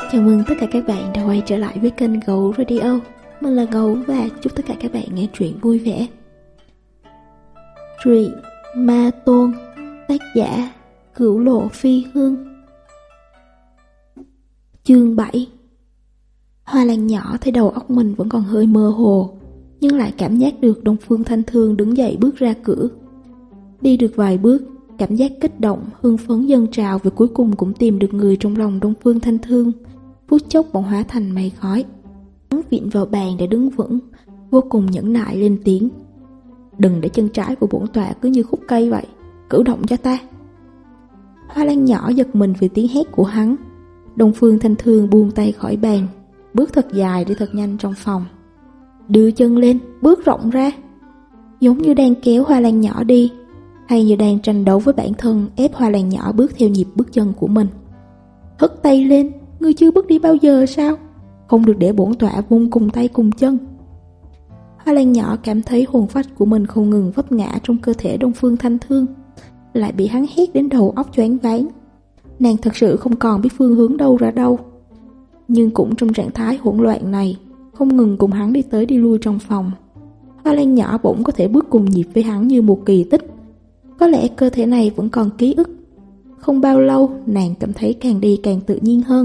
Chào mừng tất cả các bạn đã quay trở lại với kênh Gấu Radio. Mình là Gấu và chúc tất cả các bạn nghe truyện vui vẻ. Truyện Ma Tôn, tác giả Cửu Lộ Phi Hương. Chương 7. Hoa Lan nhỏ thấy đầu óc mình vẫn còn hơi mơ hồ, nhưng lại cảm giác được Đông Phương Thanh Thương đứng dậy bước ra cửa. Đi được vài bước, cảm giác kích động, hưng phấn dâng trào và cuối cùng cũng tìm được người trong lòng Đông Phương Thanh Thương. Phút chốc bỗng hóa thành mây khói. Hắn vịn vào bàn để đứng vững, vô cùng nhẫn nại lên tiếng: "Đừng để chân trái của bổn tọa cứ như khúc cây vậy, cử động cho ta." Hoa Lan nhỏ giật mình vì tiếng hét của hắn. Đông Phương Thanh Thương buông tay khỏi bàn, bước thật dài đi thật nhanh trong phòng. Đưa chân lên, bước rộng ra, giống như đang kéo Hoa Lan nhỏ đi, hay như đang tranh đấu với bản thân, ép Hoa Lan nhỏ bước theo nhịp bước chân của mình. Hất tay lên, ngươi chưa bước đi bao giờ sao? Không được để bổn tọa vung cùng tay cùng chân. Hoa Lan nhỏ cảm thấy hồn phách của mình không ngừng vấp ngã trong cơ thể Đông Phương Thanh Thương, lại bị hắn hét đến đầu óc choáng váng. Nàng thật sự không còn biết phương hướng đâu ra đâu, nhưng cũng trong trạng thái hỗn loạn này, không ngừng cùng hắn đi tới đi lui trong phòng. Hoa Lan nhỏ bỗng có thể bước cùng nhịp với hắn như một kỳ tích. Có lẽ cơ thể này vẫn còn ký ức. Không bao lâu, nàng cảm thấy càng đi càng tự nhiên hơn.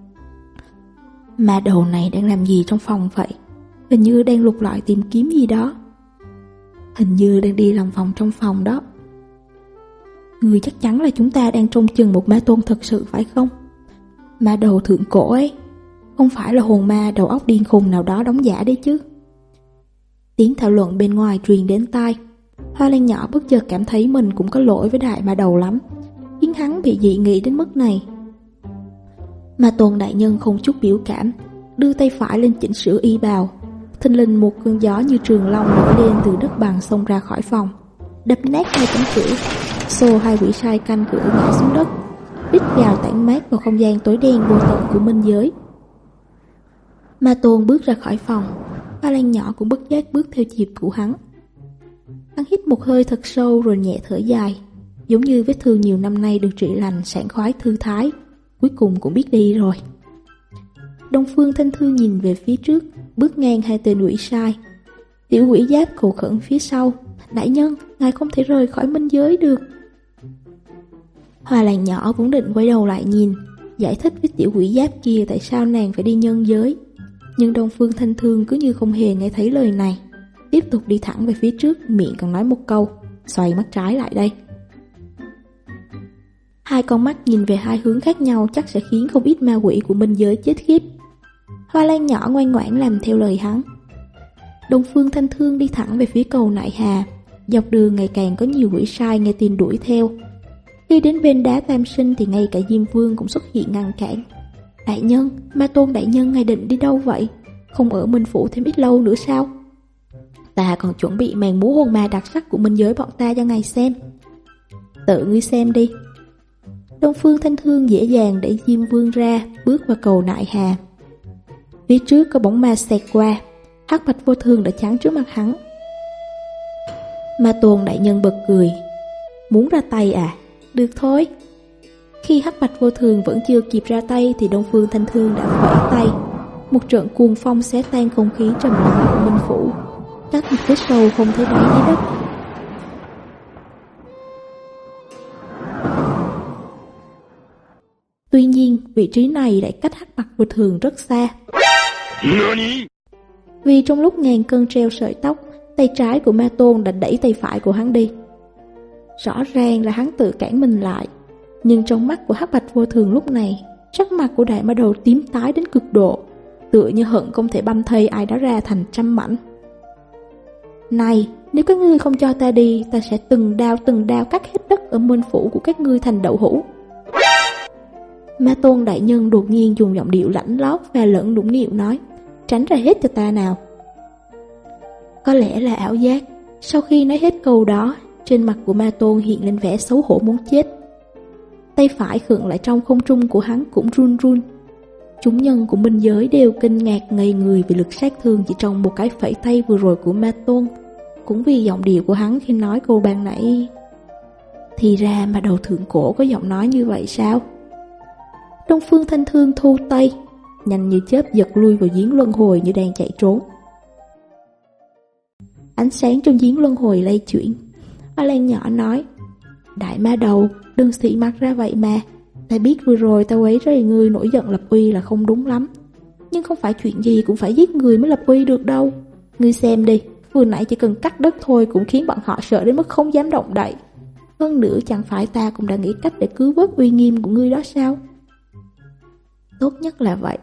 Mà đầu này đang làm gì trong phòng vậy? Hình như đang lục lọi tìm kiếm gì đó. Hình như đang đi lòng vòng trong phòng đó. Người chắc chắn là chúng ta đang trông chừng một ma tôn thật sự phải không? Ma đầu thượng cổ ấy, không phải là hồn ma đầu óc điên khùng nào đó đóng giả đấy chứ? Tiếng thảo luận bên ngoài truyền đến tai. Hoa Lan nhỏ bất chợt cảm thấy mình cũng có lỗi với đại ma đầu lắm, khiến hắn bị dị nghị đến mức này. Ma tôn đại nhân không chút biểu cảm, đưa tay phải lên chỉnh sửa y bào. Thình lình một cơn gió như trường long nổi lên từ đất bằng xông ra khỏi phòng, đập nát hai cánh cửa, xô hai quỷ sai canh cửa ngã xuống đất, rít gào tản mát vào không gian tối đen vô tận của minh giới. Ma tôn bước ra khỏi phòng, Hoa Lan nhỏ cũng bất giác bước theo nhịp của hắn. Hắn hít một hơi thật sâu rồi nhẹ thở dài, giống như vết thương nhiều năm nay được trị lành, sảng khoái thư thái, cuối cùng cũng biết đi rồi. Đông Phương Thanh Thương nhìn về phía trước, bước ngang hai tên quỷ sai. Tiểu quỷ giáp cầu khẩn phía sau: "Đại nhân, ngài không thể rời khỏi minh giới được." Hoa Lan nhỏ vốn định quay đầu lại nhìn, giải thích với tiểu quỷ giáp kia tại sao nàng phải đi nhân giới, nhưng Đông Phương Thanh Thương cứ như không hề nghe thấy lời này, tiếp tục đi thẳng về phía trước, miệng còn nói một câu: "Xoay mắt trái lại đây." Hai con mắt nhìn về hai hướng khác nhau chắc sẽ khiến không ít ma quỷ của minh giới chết khiếp. Hoa Lan nhỏ ngoan ngoãn làm theo lời hắn. Đông Phương Thanh Thương đi thẳng về phía cầu Nại Hà. Dọc đường ngày càng có nhiều quỷ sai nghe tin đuổi theo. Khi đến bên đá Tam Sinh thì ngay cả Diêm Vương cũng xuất hiện ngăn cản. "Đại nhân, Ma Tôn đại nhân, ngài định đi đâu vậy? Không ở Minh Phủ thêm ít lâu nữa sao?" "Ta còn chuẩn bị màn múa hồn ma đặc sắc của minh giới bọn ta cho ngài xem." "Tự ngươi xem đi." Đông Phương Thanh Thương dễ dàng đẩy Diêm Vương ra, bước vào cầu Nại Hà. Phía trước có bóng ma xẹt qua, Hắc Bạch Vô Thường đã chắn trước mặt hắn. Ma Tôn đại nhân bật cười: "Muốn ra tay à? Được thôi." Khi Hắc Bạch Vô Thường vẫn chưa kịp ra tay thì Đông Phương Thanh Thương đã vẫy tay. Một trận cuồng phong xé tan không khí trầm lặng của Minh Phủ, cắt một vết sâu không thấy đáy dưới đất. Tuy nhiên, vị trí này lại cách Hắc Bạch Vô Thường rất xa. Vì trong lúc ngàn cân treo sợi tóc, tay trái của Ma Tôn đã đẩy tay phải của hắn đi. Rõ ràng là hắn tự cản mình lại, nhưng trong mắt của Hắc Bạch Vô Thường lúc này, sắc mặt của đại ma đầu tím tái đến cực độ, tựa như hận không thể băm thây ai đó ra thành trăm mảnh. "Này, nếu các ngươi không cho ta đi, ta sẽ từng đao cắt hết đất ở Minh Phủ của các ngươi thành đậu hũ." Ma Tôn đại nhân đột nhiên dùng giọng điệu lãnh lót và lẫn nũng nịu nói: "Tránh ra hết cho ta nào." Có lẽ là ảo giác, sau khi nói hết câu đó, trên mặt của Ma Tôn hiện lên vẻ xấu hổ muốn chết. Tay phải khựng lại trong không trung của hắn cũng run run. Chúng nhân của minh giới đều kinh ngạc ngây người vì lực sát thương chỉ trong một cái phẩy tay vừa rồi của Ma Tôn, cũng vì giọng điệu của hắn khi nói câu ban nãy. Thì ra mà đầu thượng cổ có giọng nói như vậy sao? Đông Phương Thanh Thương thu tay, nhanh như chớp giật lui vào giếng luân hồi như đang chạy trốn. Ánh sáng trong giếng luân hồi lay chuyển. Hoa Lan nhỏ nói: Đại ma đầu, đừng xị mặt ra vậy mà. Ta biết vừa rồi ta quấy rầy ngươi nổi giận lập uy là không đúng lắm, nhưng không phải chuyện gì cũng phải giết người mới lập uy được đâu. Ngươi xem đi, vừa nãy chỉ cần cắt đất thôi cũng khiến bọn họ sợ đến mức không dám động đậy. Hơn nữa chẳng phải ta cũng đã nghĩ cách để cứu vớt uy nghiêm của ngươi đó sao? Tốt nhất là vậy.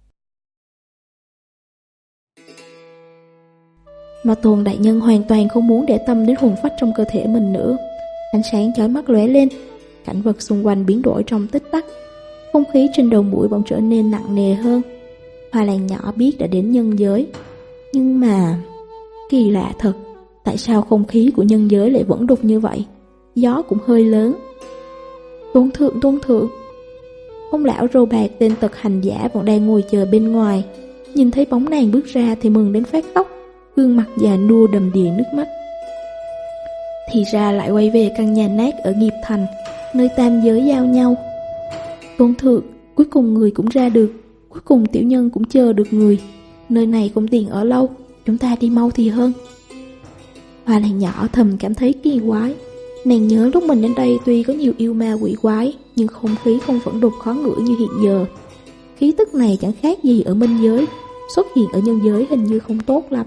Mà Tôn đại nhân hoàn toàn không muốn để tâm đến hồn phách trong cơ thể mình nữa. Ánh sáng chói mắt lóe lên, cảnh vật xung quanh biến đổi trong tích tắc. Không khí trên đầu mũi bỗng trở nên nặng nề hơn. Hoa Lan nhỏ biết đã đến nhân giới, nhưng mà kỳ lạ thật, tại sao không khí của nhân giới lại vẫn đục như vậy? Gió cũng hơi lớn. Tôn thượng. Ông lão râu bạc tên tật hành giả vẫn đang ngồi chờ bên ngoài, nhìn thấy bóng nàng bước ra thì mừng đến phát khóc, gương mặt già nua đầm đìa nước mắt. Thì ra lại quay về căn nhà nát ở Nghiệp Thành, nơi tam giới giao nhau. Tôn thượng, cuối cùng người cũng ra được, cuối cùng tiểu nhân cũng chờ được người. Nơi này không tiện ở lâu, chúng ta đi mau thì hơn. Hoa Lan nhỏ thầm cảm thấy kỳ quái. Nàng nhớ lúc mình đến đây tuy có nhiều yêu ma quỷ quái, nhưng không khí không vẫn đục khó ngửi như hiện giờ. Khí tức này chẳng khác gì ở minh giới, xuất hiện ở nhân giới hình như không tốt lắm.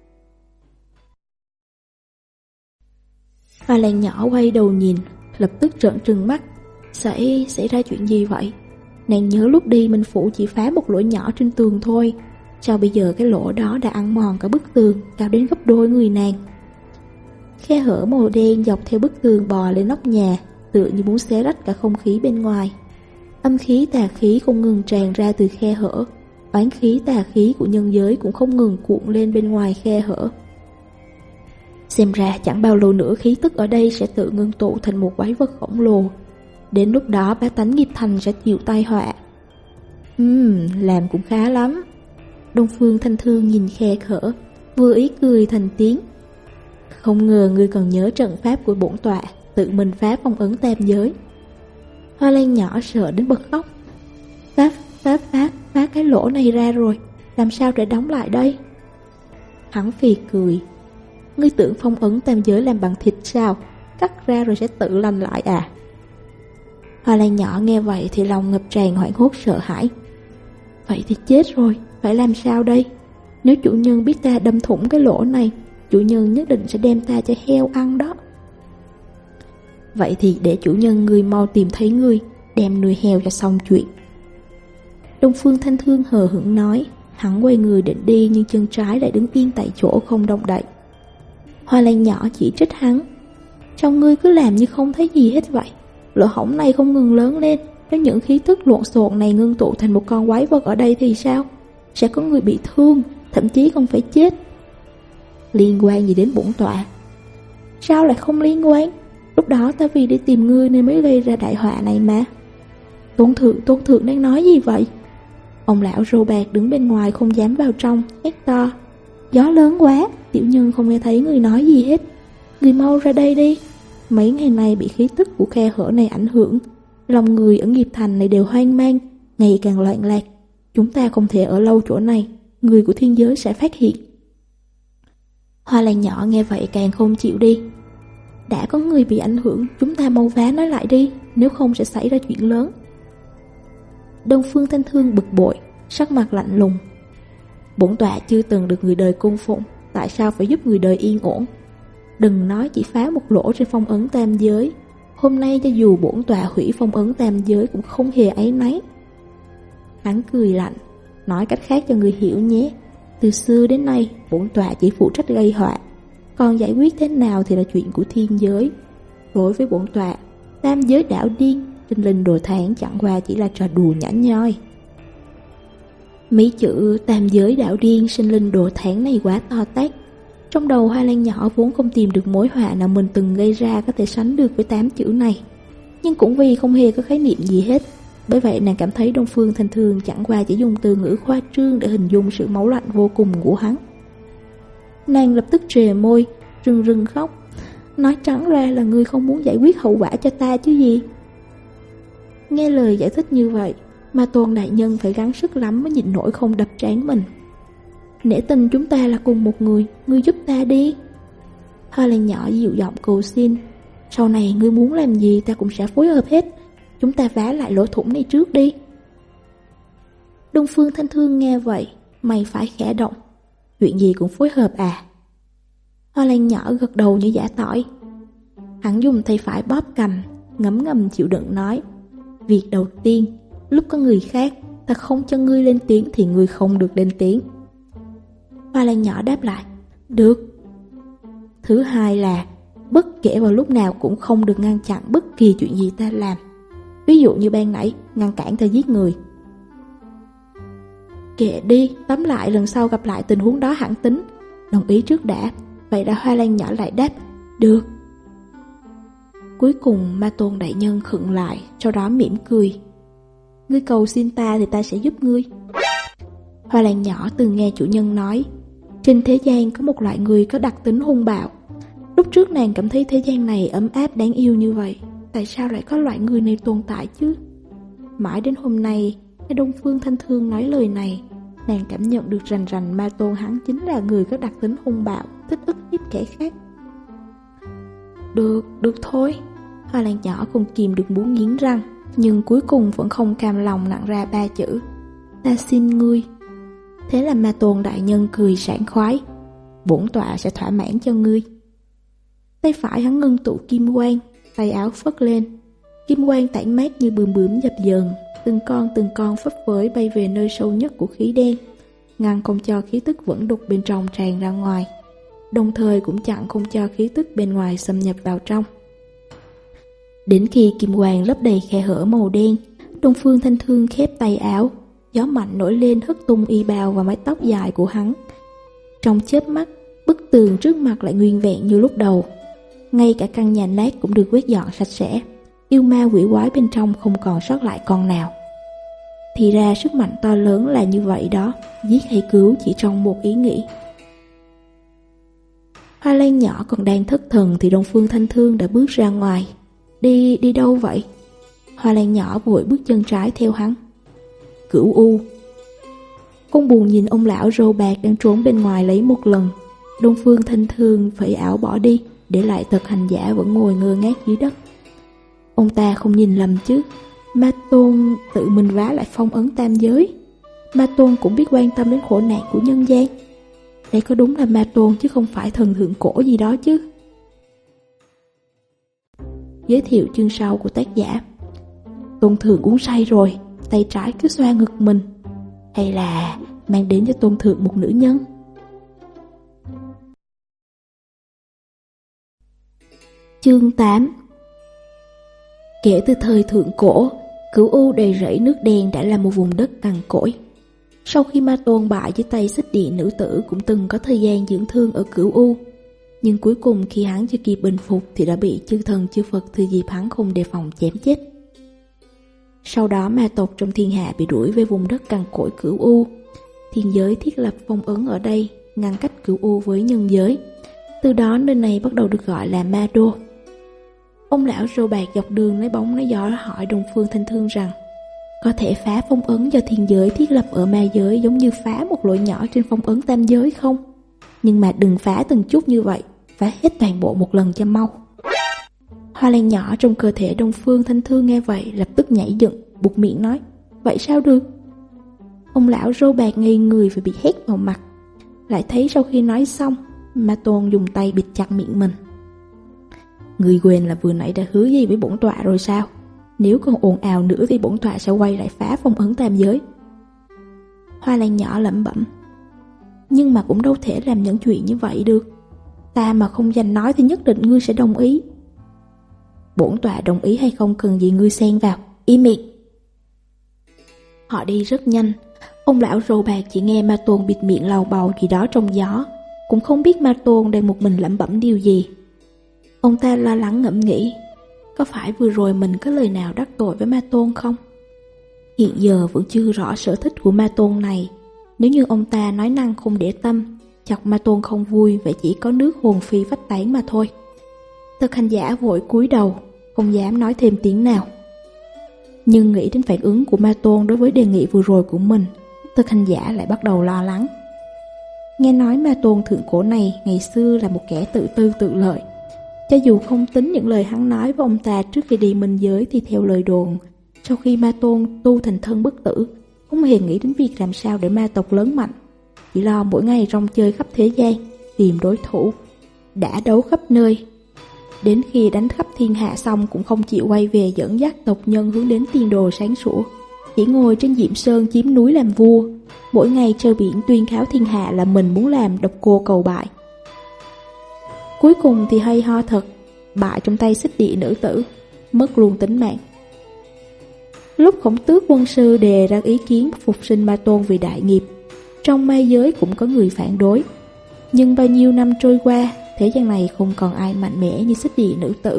Hoa Lan nhỏ quay đầu nhìn, lập tức trợn trừng mắt. Xảy ra chuyện gì vậy? Nàng nhớ lúc đi Minh Phủ chỉ phá một lỗ nhỏ trên tường thôi, sao bây giờ cái lỗ đó đã ăn mòn cả bức tường, cao đến gấp đôi người nàng. Khe hở màu đen dọc theo bức tường bò lên nóc nhà, tựa như muốn xé rách cả không khí bên ngoài. Âm khí tà khí không ngừng tràn ra từ khe hở, oán khí tà khí của nhân giới cũng không ngừng cuộn lên bên ngoài khe hở. Xem ra chẳng bao lâu nữa khí tức ở đây sẽ tự ngưng tụ thành một quái vật khổng lồ. Đến lúc đó bá tánh Nghiệp Thành sẽ chịu tai họa. Làm cũng khá lắm. Đông Phương Thanh Thương nhìn khe hở, vừa ý cười thành tiếng. Không ngờ ngươi còn nhớ trận pháp của bổn tọa, tự mình phá phong ấn tam giới. Hoa Lan nhỏ sợ đến bật khóc. Phá cái lỗ này ra rồi, làm sao để đóng lại đây? Hắn phì cười. Ngươi tưởng phong ấn tam giới làm bằng thịt sao? Cắt ra rồi sẽ tự lành lại à? Hoa Lan nhỏ nghe vậy thì lòng ngập tràn hoảng hốt sợ hãi. Vậy thì chết rồi, phải làm sao đây? Nếu chủ nhân biết ta đâm thủng cái lỗ này, chủ nhân nhất định sẽ đem ta cho heo ăn đó. Vậy thì để chủ nhân ngươi mau tìm thấy ngươi, đem nuôi heo cho xong chuyện. Đông Phương Thanh Thương hờ hững nói. Hắn quay người định đi nhưng chân trái lại đứng yên tại chỗ không động đậy. Hoa Lan nhỏ chỉ trích hắn. Trong ngươi cứ làm như không thấy gì hết vậy. Lỗ hổng này không ngừng lớn lên, nếu những khí tức lộn xộn này ngưng tụ thành một con quái vật ở đây thì sao? Sẽ có người bị thương, thậm chí không phải chết. Liên quan gì đến bổn tọa? Sao lại không liên quan? Lúc đó ta vì đi tìm ngươi nên mới gây ra đại họa này mà. Tôn thượng đang nói gì vậy? Ông lão râu bạc đứng bên ngoài không dám vào trong, hét to. Gió lớn quá, tiểu nhân không nghe thấy người nói gì hết. Người mau ra đây đi. Mấy ngày nay bị khí tức của khe hở này ảnh hưởng, lòng người ở Nghiệp Thành này đều hoang mang, ngày càng loạn lạc. Chúng ta không thể ở lâu chỗ này, người của thiên giới sẽ phát hiện. Hoa Lan nhỏ nghe vậy càng không chịu đi. Đã có người bị ảnh hưởng, chúng ta mau vá nói lại đi, nếu không sẽ xảy ra chuyện lớn. Đông Phương Thanh Thương bực bội, sắc mặt lạnh lùng. Bổn tọa chưa từng được người đời cung phụng, tại sao phải giúp người đời yên ổn? Đừng nói chỉ phá một lỗ trên phong ấn tam giới, hôm nay cho dù bổn tọa hủy phong ấn tam giới cũng không hề áy náy. Hắn cười lạnh, nói cách khác cho người hiểu nhé. Từ xưa đến nay, bổn tọa chỉ phụ trách gây họa, còn giải quyết thế nào thì là chuyện của thiên giới. Đối với bổn tọa, tam giới đảo điên, tinh linh đồ tháng chẳng qua chỉ là trò đùa nhã nhoi. Mấy chữ tam giới đảo điên, sinh linh đồ tháng này quá to tát. Trong đầu Hoa Lan nhỏ vốn không tìm được mối họa nào mình từng gây ra có thể sánh được với 8 chữ này, nhưng cũng vì không hề có khái niệm gì hết, bởi vậy nàng cảm thấy Đông Phương Thanh Thương chẳng qua chỉ dùng từ ngữ khoa trương để hình dung sự máu lạnh vô cùng của hắn. Nàng lập tức trề môi, rưng rưng khóc. Nói trắng ra là ngươi không muốn giải quyết hậu quả cho ta chứ gì. Nghe lời giải thích như vậy, Ma Tôn đại nhân phải gắng sức lắm mới nhịn nổi không đập trán mình. Nể tình chúng ta là cùng một người, ngươi giúp ta đi. Hoa Lan nhỏ dịu giọng cầu xin. Sau này ngươi muốn làm gì ta cũng sẽ phối hợp hết. Chúng ta vá lại lỗ thủng này trước đi. Đông Phương Thanh Thương nghe vậy, mày phải khẽ động. Chuyện gì cũng phối hợp à? Hoa Lan nhỏ gật đầu như giả tỏi. Hắn dùng tay phải bóp cầm, ngấm ngầm chịu đựng nói. Việc đầu tiên, lúc có người khác, ta không cho ngươi lên tiếng thì ngươi không được lên tiếng. Hoa Lan nhỏ đáp lại. Được. Thứ hai là, bất kể vào lúc nào cũng không được ngăn chặn bất kỳ chuyện gì ta làm. Ví dụ như ban nãy, ngăn cản ta giết người. Kệ đi, tóm lại lần sau gặp lại tình huống đó hẳn tính. Đồng ý trước đã. Vậy đã Hoa Lan nhỏ lại đáp. Được. Cuối cùng Ma Tôn đại nhân khựng lại, sau đó mỉm cười. Ngươi cầu xin ta thì ta sẽ giúp ngươi. Hoa Lan nhỏ từng nghe chủ nhân nói, trên thế gian có một loại người có đặc tính hung bạo. Lúc trước nàng cảm thấy thế gian này ấm áp đáng yêu như vậy, tại sao lại có loại người này tồn tại chứ? Mãi đến hôm nay, nghe Đông Phương Thanh Thương nói lời này, nàng cảm nhận được rành rành Ma Tôn hắn chính là người có đặc tính hung bạo, thích ức hiếp kẻ khác. Được thôi. Hoa Lan nhỏ không kìm được muốn nghiến răng, nhưng cuối cùng vẫn không cam lòng nặn ra 3 chữ. Ta xin ngươi. Thế là Ma Tôn đại nhân cười sảng khoái. Bổn tọa sẽ thỏa mãn cho ngươi. Tay phải hắn ngưng tụ kim quang, tay áo phất lên. Kim quang tản mát như bướm bướm dập dờn, từng con phấp phới bay về nơi sâu nhất của khí đen, ngăn không cho khí tức vẫn đục bên trong tràn ra ngoài, đồng thời cũng chặn không cho khí tức bên ngoài xâm nhập vào trong. Đến khi kim quang lấp đầy khe hở màu đen, Đông Phương Thanh Thương khép tay áo, gió mạnh nổi lên hất tung y bào và mái tóc dài của hắn. Trong chớp mắt, bức tường trước mặt lại nguyên vẹn như lúc đầu. Ngay cả căn nhà nát cũng được quét dọn sạch sẽ, yêu ma quỷ quái bên trong không còn sót lại con nào. Thì ra sức mạnh to lớn là như vậy đó, giết hay cứu chỉ trong một ý nghĩ. Hoa Lan nhỏ còn đang thất thần thì Đông Phương Thanh Thương đã bước ra ngoài. Đi đâu vậy? Hoa Lan nhỏ vội bước chân trái theo hắn. Cửu U. Con buồn nhìn ông lão râu bạc đang trốn bên ngoài lấy một lần. Đông Phương Thanh Thương phẩy ảo bỏ đi, để lại Tật hành giả vẫn ngồi ngơ ngác dưới đất. Ông ta không nhìn lầm chứ? Ma Tôn tự mình vá lại phong ấn tam giới. Ma Tôn cũng biết quan tâm đến khổ nạn của nhân gian. Đây có đúng là Ma Tôn chứ không phải thần thượng cổ gì đó chứ? Giới thiệu chương sau của tác giả. Tôn thượng uống say rồi, tay trái cứ xoa ngực mình. Hay là mang đến cho Tôn thượng một nữ nhân? Chương 8. Kể từ thời thượng cổ, Cửu U đầy rẫy nước đen đã là một vùng đất cằn cỗi. Sau khi Ma Tôn bại dưới tay Xích Địa nữ tử cũng từng có thời gian dưỡng thương ở Cửu U, nhưng cuối cùng khi hắn chưa kịp bình phục thì đã bị chư thần chư Phật thừa dịp hắn không đề phòng chém chết. Sau đó ma tộc trong thiên hạ bị đuổi về vùng đất cằn cỗi Cửu U. Thiên giới thiết lập phong ấn ở đây, ngăn cách Cửu U với nhân giới. Từ đó nơi này bắt đầu được gọi là Ma Đô. Ông lão râu bạc dọc đường lấy bóng lấy gió hỏi Đông Phương Thanh Thương rằng có thể phá phong ấn do thiên giới thiết lập ở ma giới giống như phá một lỗ nhỏ trên phong ấn tam giới không? Nhưng mà đừng phá từng chút như vậy, phá hết toàn bộ một lần cho mau. Hoa Lan nhỏ trong cơ thể Đông Phương Thanh Thương nghe vậy lập tức nhảy dựng, buột miệng nói, vậy sao được? Ông lão râu bạc ngây người và bị hét vào mặt. Lại thấy sau khi nói xong, Ma Tôn dùng tay bịt chặt miệng mình. Người quên là vừa nãy đã hứa gì với bổn tọa rồi sao? Nếu còn ồn ào nữa thì bổn tọa sẽ quay lại phá phong ấn tam giới. Hoa Lan nhỏ lẩm bẩm, nhưng mà cũng đâu thể làm những chuyện như vậy được. Ta mà không dành nói thì nhất định ngươi sẽ đồng ý. Bổn tọa đồng ý hay không cần gì ngươi xen vào, im miệng. Họ đi rất nhanh. Ông lão râu bạc chỉ nghe Ma Tôn bịt miệng lầu bầu gì đó trong gió, cũng không biết Ma Tôn đang một mình lẩm bẩm điều gì. Ông ta lo lắng ngẫm nghĩ, có phải vừa rồi mình có lời nào đắc tội với Ma Tôn không? Hiện giờ vẫn chưa rõ sở thích của Ma Tôn này. Nếu như ông ta nói năng không để tâm, chọc Ma Tôn không vui, vậy chỉ có nước hồn phi phách tán mà thôi. Tật hành giả vội cúi đầu, không dám nói thêm tiếng nào. Nhưng nghĩ đến phản ứng của Ma Tôn đối với đề nghị vừa rồi của mình, Tực Hành Giả lại bắt đầu lo lắng. Nghe nói Ma Tôn thượng cổ này ngày xưa là một kẻ tự tư tự lợi. Cho dù không tính những lời hắn nói với ông ta trước khi đi minh giới thì theo lời đồn, sau khi Ma Tôn tu thành thân bất tử, không hề nghĩ đến việc làm sao để ma tộc lớn mạnh, chỉ lo mỗi ngày rong chơi khắp thế gian, tìm đối thủ, đã đấu khắp nơi. Đến khi đánh khắp thiên hạ xong cũng không chịu quay về dẫn dắt tộc nhân hướng đến tiền đồ sáng sủa, chỉ ngồi trên Diệm Sơn chiếm núi làm vua, mỗi ngày trơ biển tuyên kháo thiên hạ là mình muốn làm độc cô cầu bại. Cuối cùng thì hay ho thật, bại trong tay Xích Địa nữ tử, mất luôn tính mạng. Lúc Khổng Tước quân sư đề ra ý kiến phục sinh Ma Tôn vì đại nghiệp, trong ma giới cũng có người phản đối. Nhưng bao nhiêu năm trôi qua, thế gian này không còn ai mạnh mẽ như Xích Địa nữ tử.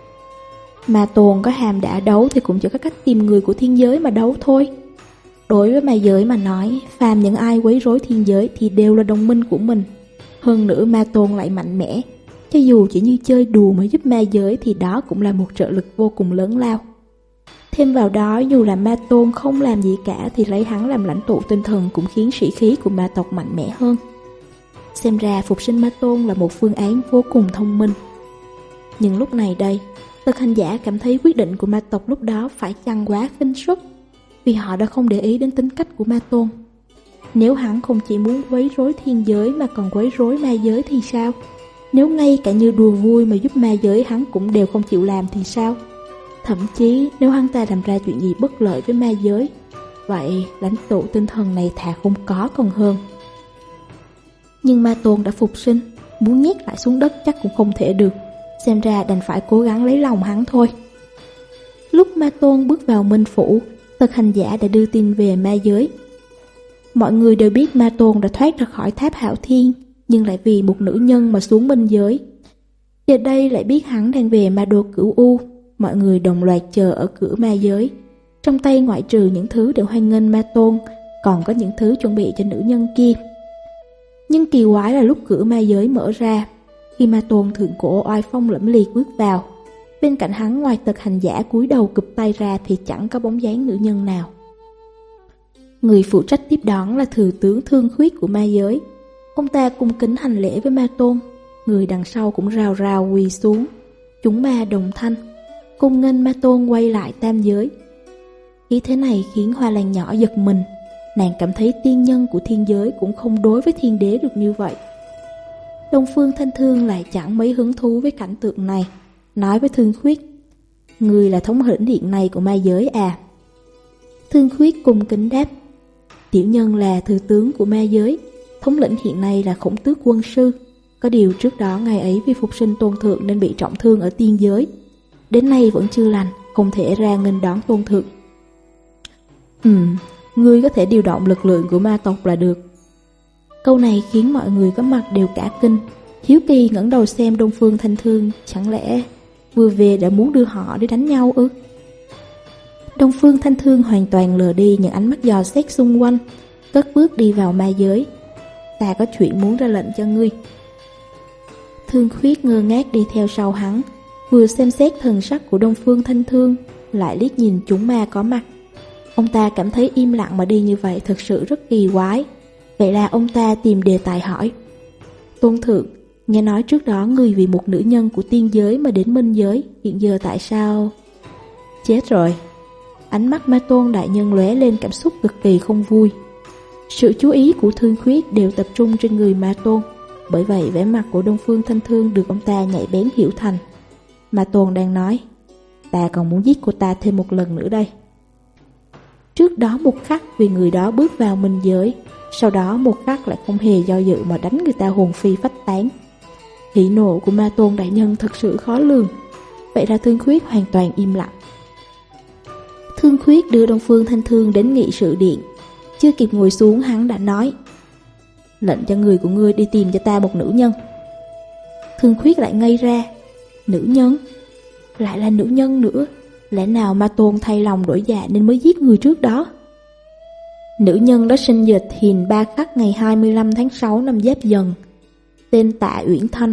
Ma Tôn có hàm đã đấu thì cũng chỉ có cách tìm người của thiên giới mà đấu thôi. Đối với ma giới mà nói, phàm những ai quấy rối thiên giới thì đều là đồng minh của mình. Hơn nữa Ma Tôn lại mạnh mẽ, cho dù chỉ như chơi đùa mà giúp ma giới thì đó cũng là một trợ lực vô cùng lớn lao. Thêm vào đó, dù là Ma Tôn không làm gì cả thì lấy hắn làm lãnh tụ tinh thần cũng khiến sĩ khí của ma tộc mạnh mẽ hơn. Xem ra phục sinh Ma Tôn là một phương án vô cùng thông minh. Nhưng lúc này đây, Tực Hành Giả cảm thấy quyết định của ma tộc lúc đó phải chăng quá khinh suất, vì họ đã không để ý đến tính cách của Ma Tôn. Nếu hắn không chỉ muốn quấy rối thiên giới mà còn quấy rối ma giới thì sao? Nếu ngay cả như đùa vui mà giúp ma giới hắn cũng đều không chịu làm thì sao? Thậm chí nếu hắn ta làm ra chuyện gì bất lợi với ma giới, vậy lãnh tụ tinh thần này thà không có còn hơn. Nhưng Ma Tôn đã phục sinh, muốn nhét lại xuống đất chắc cũng không thể được, xem ra đành phải cố gắng lấy lòng hắn thôi. Lúc Ma Tôn bước vào Minh Phủ, Tực Hành Giả đã đưa tin về ma giới. Mọi người đều biết Ma Tôn đã thoát ra khỏi tháp Hạo Thiên, nhưng lại vì một nữ nhân mà xuống minh giới. Giờ đây lại biết hắn đang về Ma Đô Cửu U, mọi người đồng loạt chờ ở cửa ma giới. Trong tay ngoại trừ những thứ để hoan nghênh Ma Tôn, còn có những thứ chuẩn bị cho nữ nhân kia. Nhưng kỳ quái là lúc cửa ma giới mở ra, khi Ma Tôn thượng cổ oai phong lẫm liệt bước vào, bên cạnh hắn ngoài Tực Hành Giả cúi đầu cụp tay ra thì chẳng có bóng dáng nữ nhân nào. Người phụ trách tiếp đón là thừa tướng Thương Khuyết của ma giới. Ông ta cung kính hành lễ với Ma Tôn, người đằng sau cũng rào rào quỳ xuống. Chúng ma đồng thanh cung nghênh Ma Tôn quay lại tam giới. Ý thế này khiến Hoa Lan nhỏ giật mình. Nàng cảm thấy tiên nhân của thiên giới cũng không đối với thiên đế được như vậy. Đông Phương Thanh Thương lại chẳng mấy hứng thú với cảnh tượng này, nói với Thương Khuyết: "Người là thống lĩnh hiện nay của ma giới à?" Thương Khuyết cung kính đáp: "Tiểu nhân là thừa tướng của ma giới, thống lĩnh hiện nay là Khổng Tước quân sư. Có điều trước đó ngày ấy vì phục sinh tôn thượng nên bị trọng thương ở tiên giới, đến nay vẫn chưa lành, không thể ra nghênh đón tôn thượng." Ngươi có thể điều động lực lượng của ma tộc là được." Câu này khiến mọi người có mặt đều cả kinh, hiếu kỳ ngẩng đầu xem Đông Phương Thanh Thương, chẳng lẽ vừa về đã muốn đưa họ đi đánh nhau ư? Đông Phương Thanh Thương hoàn toàn lờ đi những ánh mắt dò xét xung quanh, cất bước đi vào ma giới. "Ta có chuyện muốn ra lệnh cho ngươi." Thương Khuyết ngơ ngác đi theo sau hắn, vừa xem xét thần sắc của Đông Phương Thanh Thương, lại liếc nhìn chúng ma có mặt. Ông ta cảm thấy im lặng mà đi như vậy thực sự rất kỳ quái. Vậy là ông ta tìm đề tài hỏi: "Tôn thượng, nghe nói trước đó người vì một nữ nhân của tiên giới mà đến minh giới, hiện giờ tại sao?" "Chết rồi." Ánh mắt Ma Tôn đại nhân lóe lên cảm xúc cực kỳ không vui. Sự chú ý của Thương Khuyết đều tập trung trên người Ma Tôn, bởi vậy vẻ mặt của Đông Phương Thanh Thương được ông ta nhạy bén hiểu thành Ma Tôn đang nói: "Ta còn muốn giết cô ta thêm một lần nữa đây." Trước đó một khắc vì người đó bước vào minh giới, sau đó một khắc lại không hề do dự mà đánh người ta hồn phi phách tán. Hỉ nộ của Ma Tôn đại nhân thật sự khó lường. Vậy là Thương Khuyết hoàn toàn im lặng. Thương Khuyết đưa Đông Phương Thanh Thương đến nghị sự điện. Chưa kịp ngồi xuống hắn đã nói: "Lệnh cho người của ngươi đi tìm cho ta một nữ nhân." Thương Khuyết lại ngây ra. Nữ nhân? Lại là nữ nhân nữa? Lẽ nào Ma Tôn thay lòng đổi dạ nên mới giết người trước đó? Nữ nhân đó sinh giờ Thìn 3 Khắc ngày 25 tháng 6 năm Giáp Dần, tên Tạ Uyển Thanh.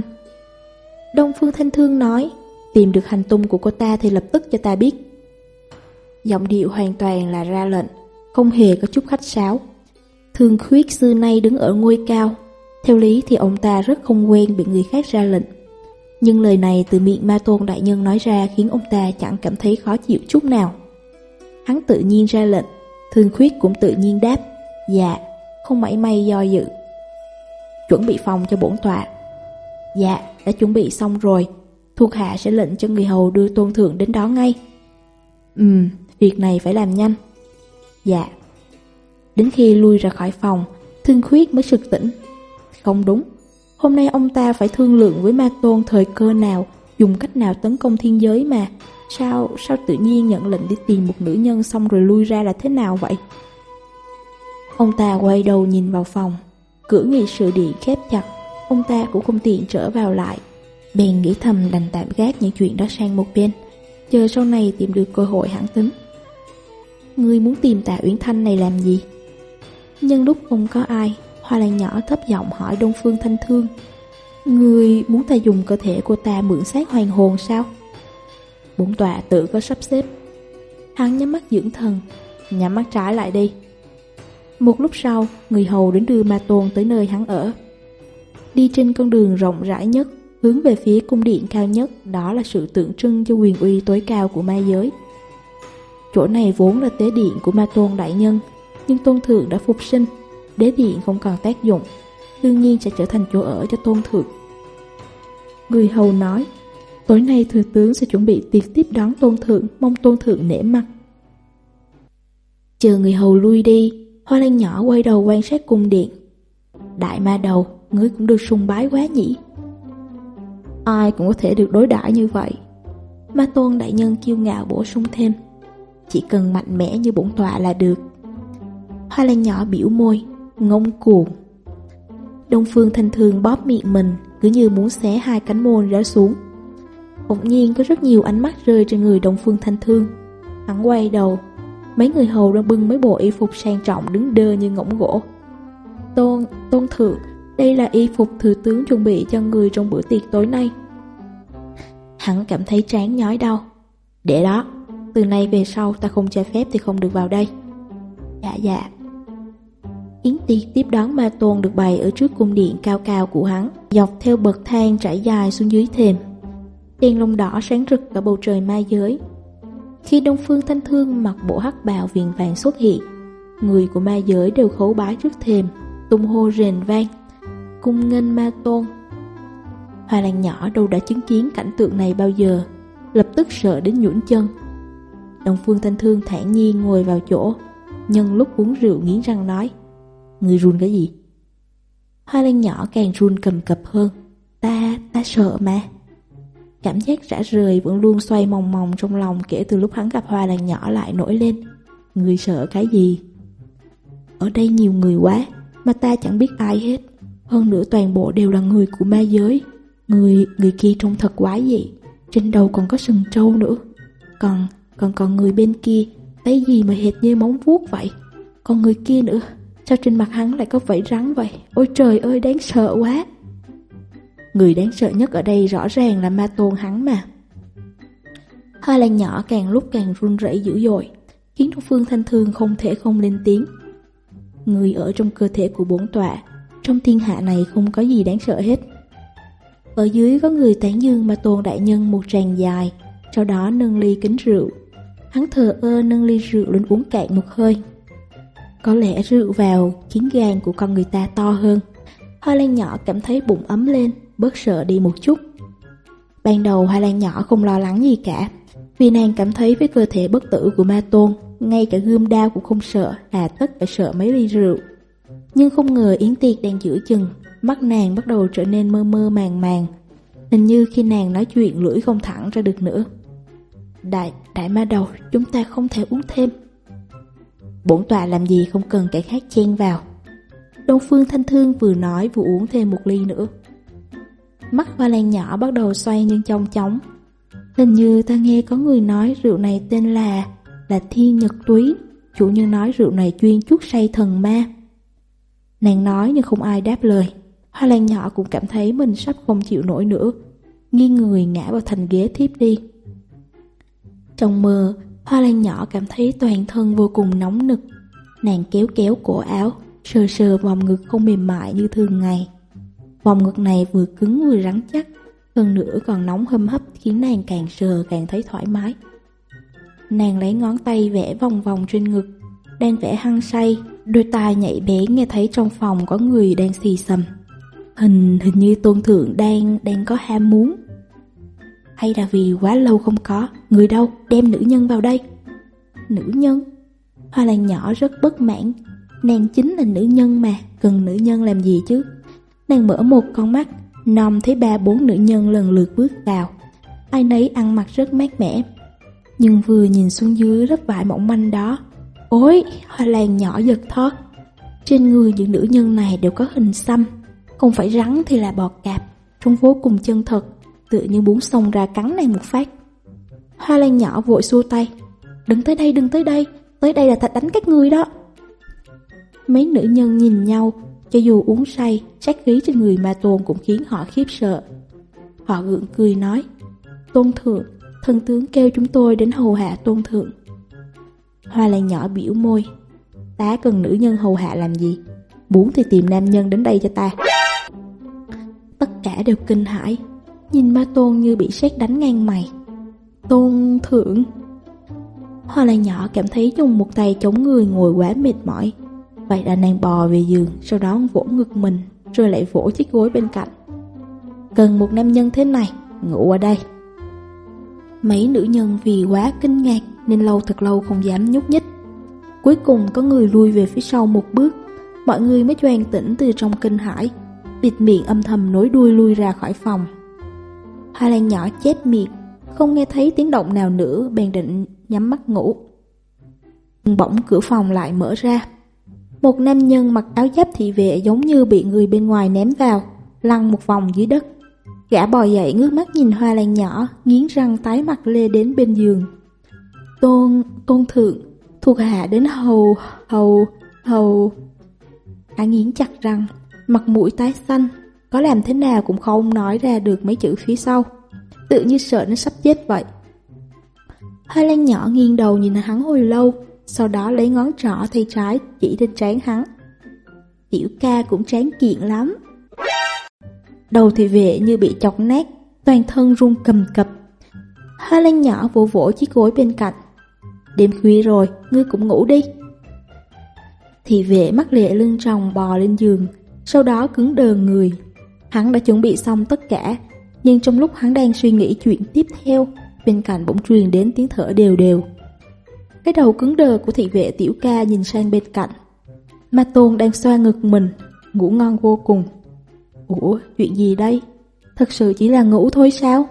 Đông Phương Thanh Thương nói: "Tìm được hành tung của cô ta thì lập tức cho ta biết." Giọng điệu hoàn toàn là ra lệnh, không hề có chút khách sáo. Thương Khuyết xưa nay đứng ở ngôi cao, theo lý thì ông ta rất không quen bị người khác ra lệnh. Nhưng lời này từ miệng Ma Tôn đại nhân nói ra khiến ông ta chẳng cảm thấy khó chịu chút nào. Hắn tự nhiên ra lệnh, Thương Khuyết cũng tự nhiên đáp, dạ, không mảy may do dự. Chuẩn bị phòng cho bổn tọa. Dạ, đã chuẩn bị xong rồi, thuộc hạ sẽ lệnh cho người hầu đưa tôn thượng đến đó ngay. Việc này phải làm nhanh. Dạ. Đến khi lui ra khỏi phòng, Thương Khuyết mới sực tỉnh. Không đúng, hôm nay ông ta phải thương lượng với Ma Tôn thời cơ nào, dùng cách nào tấn công thiên giới mà. Sao tự nhiên nhận lệnh đi tìm một nữ nhân xong rồi lui ra là thế nào vậy? Ông ta quay đầu nhìn vào phòng, cửa nghị sự điện khép chặt, ông ta cũng không tiện trở vào lại. Bèn nghĩ thầm đành tạm gác những chuyện đó sang một bên, chờ sau này tìm được cơ hội hẳn tính. Ngươi muốn tìm Tạ Uyển Thanh này làm gì? Nhân lúc không có ai, Hoa Lan nhỏ thấp giọng hỏi Đông Phương Thanh Thương. Ngươi muốn ta dùng cơ thể của ta mượn xác hoàn hồn sao? Bổn tọa tự có sắp xếp. Hắn nhắm mắt dưỡng thần, nhắm mắt trái lại đi. Một lúc sau, người hầu đến đưa Ma Tôn tới nơi hắn ở. Đi trên con đường rộng rãi nhất, hướng về phía cung điện cao nhất, đó là sự tượng trưng cho quyền uy tối cao của ma giới. Chỗ này vốn là tế điện của Ma Tôn đại nhân, nhưng tôn thượng đã phục sinh, đế điện không còn tác dụng, đương nhiên sẽ trở thành chỗ ở cho tôn thượng. Người hầu nói, tối nay thừa tướng sẽ chuẩn bị tiệc tiếp đón tôn thượng, mong tôn thượng nể mặt. Chờ người hầu lui đi, Hoa Lan nhỏ quay đầu quan sát cung điện. Đại ma đầu, ngươi cũng được sùng bái quá nhỉ? Ai cũng có thể được đối đãi như vậy. Ma Tôn đại nhân kiêu ngạo bổ sung thêm, chỉ cần mạnh mẽ như bổn tọa là được. Hoa Lan nhỏ biểu môi, ngông cuồng. Đông Phương Thanh Thương bóp miệng mình, cứ như muốn xé hai cánh môi rớt xuống. Bỗng nhiên có rất nhiều ánh mắt rơi trên người Đông Phương Thanh Thương. Hắn quay đầu, mấy người hầu đang bưng mấy bộ y phục sang trọng đứng đơ như ngỗng gỗ. Tôn thượng, đây là y phục thừa tướng chuẩn bị cho người trong bữa tiệc tối nay. Hắn cảm thấy trán nhói đau. Để đó, từ nay về sau ta không cho phép thì không được vào đây. Dạ. Yến tiệc tiếp đón Ma Tôn được bày ở trước cung điện cao cao của hắn, dọc theo bậc thang trải dài xuống dưới thềm. Đèn lồng đỏ sáng rực cả bầu trời ma giới. Khi Đông Phương Thanh Thương mặc bộ hắc bào viền vàng xuất hiện, người của ma giới đều khấu bái trước thềm, tung hô rền vang, cung nghênh Ma Tôn. Hoa Lan nhỏ đâu đã chứng kiến cảnh tượng này bao giờ, lập tức sợ đến nhũn chân. Đông Phương Thanh Thương thản nhiên ngồi vào chỗ, nhân lúc uống rượu nghiến răng nói, ngươi run cái gì? Hoa Lan nhỏ càng run cầm cập hơn. Ta sợ mà. Cảm giác rã rời vẫn luôn xoay mòng mòng trong lòng kể từ lúc hắn gặp Hoa Lan nhỏ lại nổi lên. Ngươi sợ cái gì? Ở đây nhiều người quá, mà ta chẳng biết ai hết. Hơn nữa toàn bộ đều là người của ma giới. Người kia trông thật quái dị, trên đầu còn có sừng trâu nữa. Còn người bên kia, thấy gì mà hệt như móng vuốt vậy. Còn người kia nữa, sao trên mặt hắn lại có vảy rắn vậy? Ôi trời ơi, đáng sợ quá. Người đáng sợ nhất ở đây rõ ràng là Ma Tôn hắn mà. Hoa Lan nhỏ càng lúc càng run rẩy dữ dội, khiến Đông Phương Thanh Thương không thể không lên tiếng. Người ở trong cơ thể của bổn tọa, trong thiên hạ này không có gì đáng sợ hết. Ở dưới có người tán dương Ma Tôn đại nhân một tràng dài, sau đó nâng ly kính rượu. Hắn thờ ơ nâng ly rượu lên uống cạn một hơi. Có lẽ rượu vào khiến gan của con người ta to hơn. Hoa Lan nhỏ cảm thấy bụng ấm lên, bớt sợ đi một chút. Ban đầu Hoa Lan nhỏ không lo lắng gì cả, vì nàng cảm thấy với cơ thể bất tử của Ma Tôn, ngay cả gươm đao cũng không sợ, hà tất phải sợ mấy ly rượu. Nhưng không ngờ yến tiệc đang giữa chừng, mắt nàng bắt đầu trở nên mơ mơ màng màng. Hình như khi nàng nói chuyện lưỡi không thẳng ra được nữa. Đại ma đầu, chúng ta không thể uống thêm. Bổn tọa làm gì không cần kẻ khác chen vào. Đông Phương Thanh Thương vừa nói vừa uống thêm một ly nữa. Mắt Hoa Lan nhỏ bắt đầu xoay nhưng chong chóng. Hình như ta nghe có người nói rượu này tên là Thiên Nhật Túy. Chủ nhân nói rượu này chuyên chuốc say thần ma. Nàng nói nhưng không ai đáp lời. Hoa Lan nhỏ cũng cảm thấy mình sắp không chịu nổi nữa, nghiêng người ngã vào thành ghế thiếp đi. Trong mơ, Hoa Lan nhỏ cảm thấy toàn thân vô cùng nóng nực. Nàng kéo kéo cổ áo, sờ sờ vòng ngực không mềm mại như thường ngày. Vòng ngực này vừa cứng vừa rắn chắc, hơn nữa còn nóng hâm hấp khiến nàng càng sờ càng thấy thoải mái. Nàng lấy ngón tay vẽ vòng vòng trên ngực, đang vẽ hăng say, đôi tai nhạy bén nghe thấy trong phòng có người đang xì xầm. Hình như Tôn Thượng đang có ham muốn. Hay là vì quá lâu không có, người đâu, đem nữ nhân vào đây. Nữ nhân? Hoa Lan nhỏ rất bất mãn. Nàng chính là nữ nhân mà, cần nữ nhân làm gì chứ? Nàng mở một con mắt, nòm thấy 3-4 nữ nhân lần lượt bước vào. Ai nấy ăn mặc rất mát mẻ, nhưng vừa nhìn xuống dưới lớp vải mỏng manh đó, ôi, Hoa Lan nhỏ giật thót. Trên người những nữ nhân này đều có hình xăm, không phải rắn thì là bò cạp, trông vô cùng chân thật, tựa như muốn xông ra cắn nàng một phát. Hoa Lan nhỏ vội xua tay, đừng tới đây là ta đánh các ngươi đó. Mấy nữ nhân nhìn nhau, cho dù uống say, sát khí trên người Ma Tôn cũng khiến họ khiếp sợ. Họ gượng cười nói, Tôn Thượng, thần tướng kêu chúng tôi đến hầu hạ Tôn Thượng. Hoa Lan nhỏ biểu môi, ta cần nữ nhân hầu hạ làm gì? Muốn thì tìm nam nhân đến đây cho ta. Tất cả đều kinh hãi, nhìn Ma Tôn như bị sét đánh ngang mày. Tôn Thượng. Hoa Lan nhỏ cảm thấy dùng một tay chống người ngồi quá mệt mỏi. Vậy là nàng bò về giường, sau đó vỗ ngực mình, rồi lại vỗ chiếc gối bên cạnh. Cần một nam nhân thế này, ngủ ở đây. Mấy nữ nhân vì quá kinh ngạc nên thật lâu không dám nhúc nhích. Cuối cùng có người lui về phía sau một bước, mọi người mới choàng tỉnh từ trong kinh hãi, bịt miệng âm thầm nối đuôi lui ra khỏi phòng. Hoa Lan nhỏ chép miệng, không nghe thấy tiếng động nào nữa, bèn định nhắm mắt ngủ. Bỗng cửa phòng lại mở ra. Một nam nhân mặc áo giáp thị vệ giống như bị người bên ngoài ném vào, lăn một vòng dưới đất. Gã bò dậy ngước mắt nhìn Hoa Lan nhỏ, nghiến răng tái mặt lê đến bên giường. Tôn Thượng, thuộc hạ đến hầu. Hắn nghiến chặt răng, mặt mũi tái xanh, có làm thế nào cũng không nói ra được mấy chữ phía sau, tự như sợ nó sắp chết vậy. Hoa Lan nhỏ nghiêng đầu nhìn hắn hồi lâu, sau đó lấy ngón trỏ tay trái chỉ lên trán hắn. Tiểu ca cũng tráng kiện lắm. Đầu thị vệ như bị chọc nát, toàn thân run cầm cập. Hoa Lan nhỏ vỗ vỗ chiếc gối bên cạnh. Đêm khuya rồi, ngươi cũng ngủ đi. Thị vệ mắc lệ lưng tròng bò lên giường, sau đó cứng đờ người. Hắn đã chuẩn bị xong tất cả, nhưng trong lúc hắn đang suy nghĩ chuyện tiếp theo, bên cạnh bỗng truyền đến tiếng thở đều đều. Cái đầu cứng đờ của thị vệ Tiểu ca nhìn sang bên cạnh. Ma Tôn đang xoa ngực mình, ngủ ngon vô cùng. Ủa, chuyện gì đây? Thật sự chỉ là ngủ thôi sao?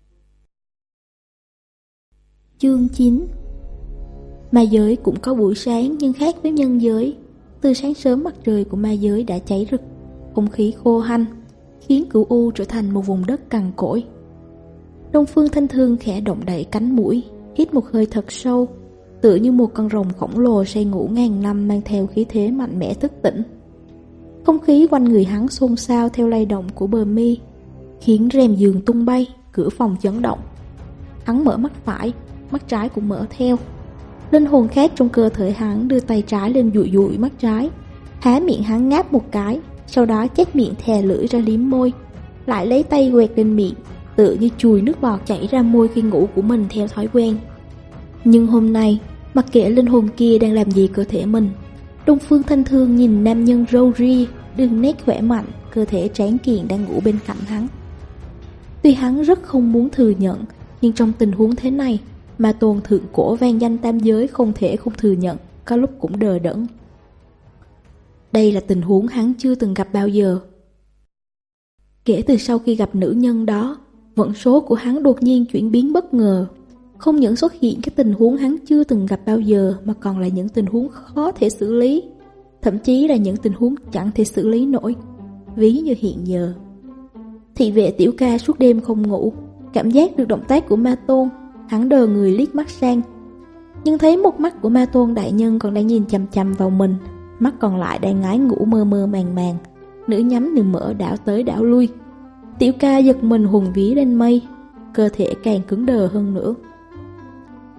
Chương 9. Ma giới cũng có buổi sáng nhưng khác với nhân giới. Từ sáng sớm mặt trời của ma giới đã cháy rực, không khí khô hanh, khiến Cửu U trở thành một vùng đất cằn cỗi. Đông Phương Thanh Thương khẽ động đậy cánh mũi, hít một hơi thật sâu, tựa như một con rồng khổng lồ say ngủ ngàn năm mang theo khí thế mạnh mẽ thức tỉnh. Không khí quanh người hắn xôn xao theo lay động của bờ mi, khiến rèm giường tung bay, cửa phòng chấn động. Hắn mở mắt phải, mắt trái cũng mở theo. Linh hồn khác trong cơ thể hắn đưa tay trái lên dụi dụi mắt trái, há miệng hắn ngáp một cái, sau đó chét miệng thè lưỡi ra liếm môi, lại lấy tay quẹt lên miệng, tựa như chùi nước bọt chảy ra môi khi ngủ của mình theo thói quen. Nhưng hôm nay, mặc kệ linh hồn kia đang làm gì cơ thể mình, Đông Phương Thanh Thương nhìn nam nhân râu ria, đường nét khỏe mạnh, cơ thể tráng kiện đang ngủ bên cạnh hắn. Tuy hắn rất không muốn thừa nhận, nhưng trong tình huống thế này, Ma Tôn thượng cổ vang danh tam giới không thể không thừa nhận, có lúc cũng đờ đẫn. Đây là tình huống hắn chưa từng gặp bao giờ. Kể từ sau khi gặp nữ nhân đó, vận số của hắn đột nhiên chuyển biến bất ngờ. Không những xuất hiện các tình huống hắn chưa từng gặp bao giờ, mà còn là những tình huống khó thể xử lý, thậm chí là những tình huống chẳng thể xử lý nổi, ví như hiện giờ. Thị vệ Tiểu ca suốt đêm không ngủ, cảm giác được động tác của Ma Tôn, hắn đờ người liếc mắt sang, nhưng thấy một mắt của Ma Tôn đại nhân còn đang nhìn chằm chằm vào mình, mắt còn lại đang ngái ngủ mơ mơ màng màng, nửa nhắm nửa mở đảo tới đảo lui. Tiểu ca giật mình hồn vía lên mây, cơ thể càng cứng đờ hơn nữa.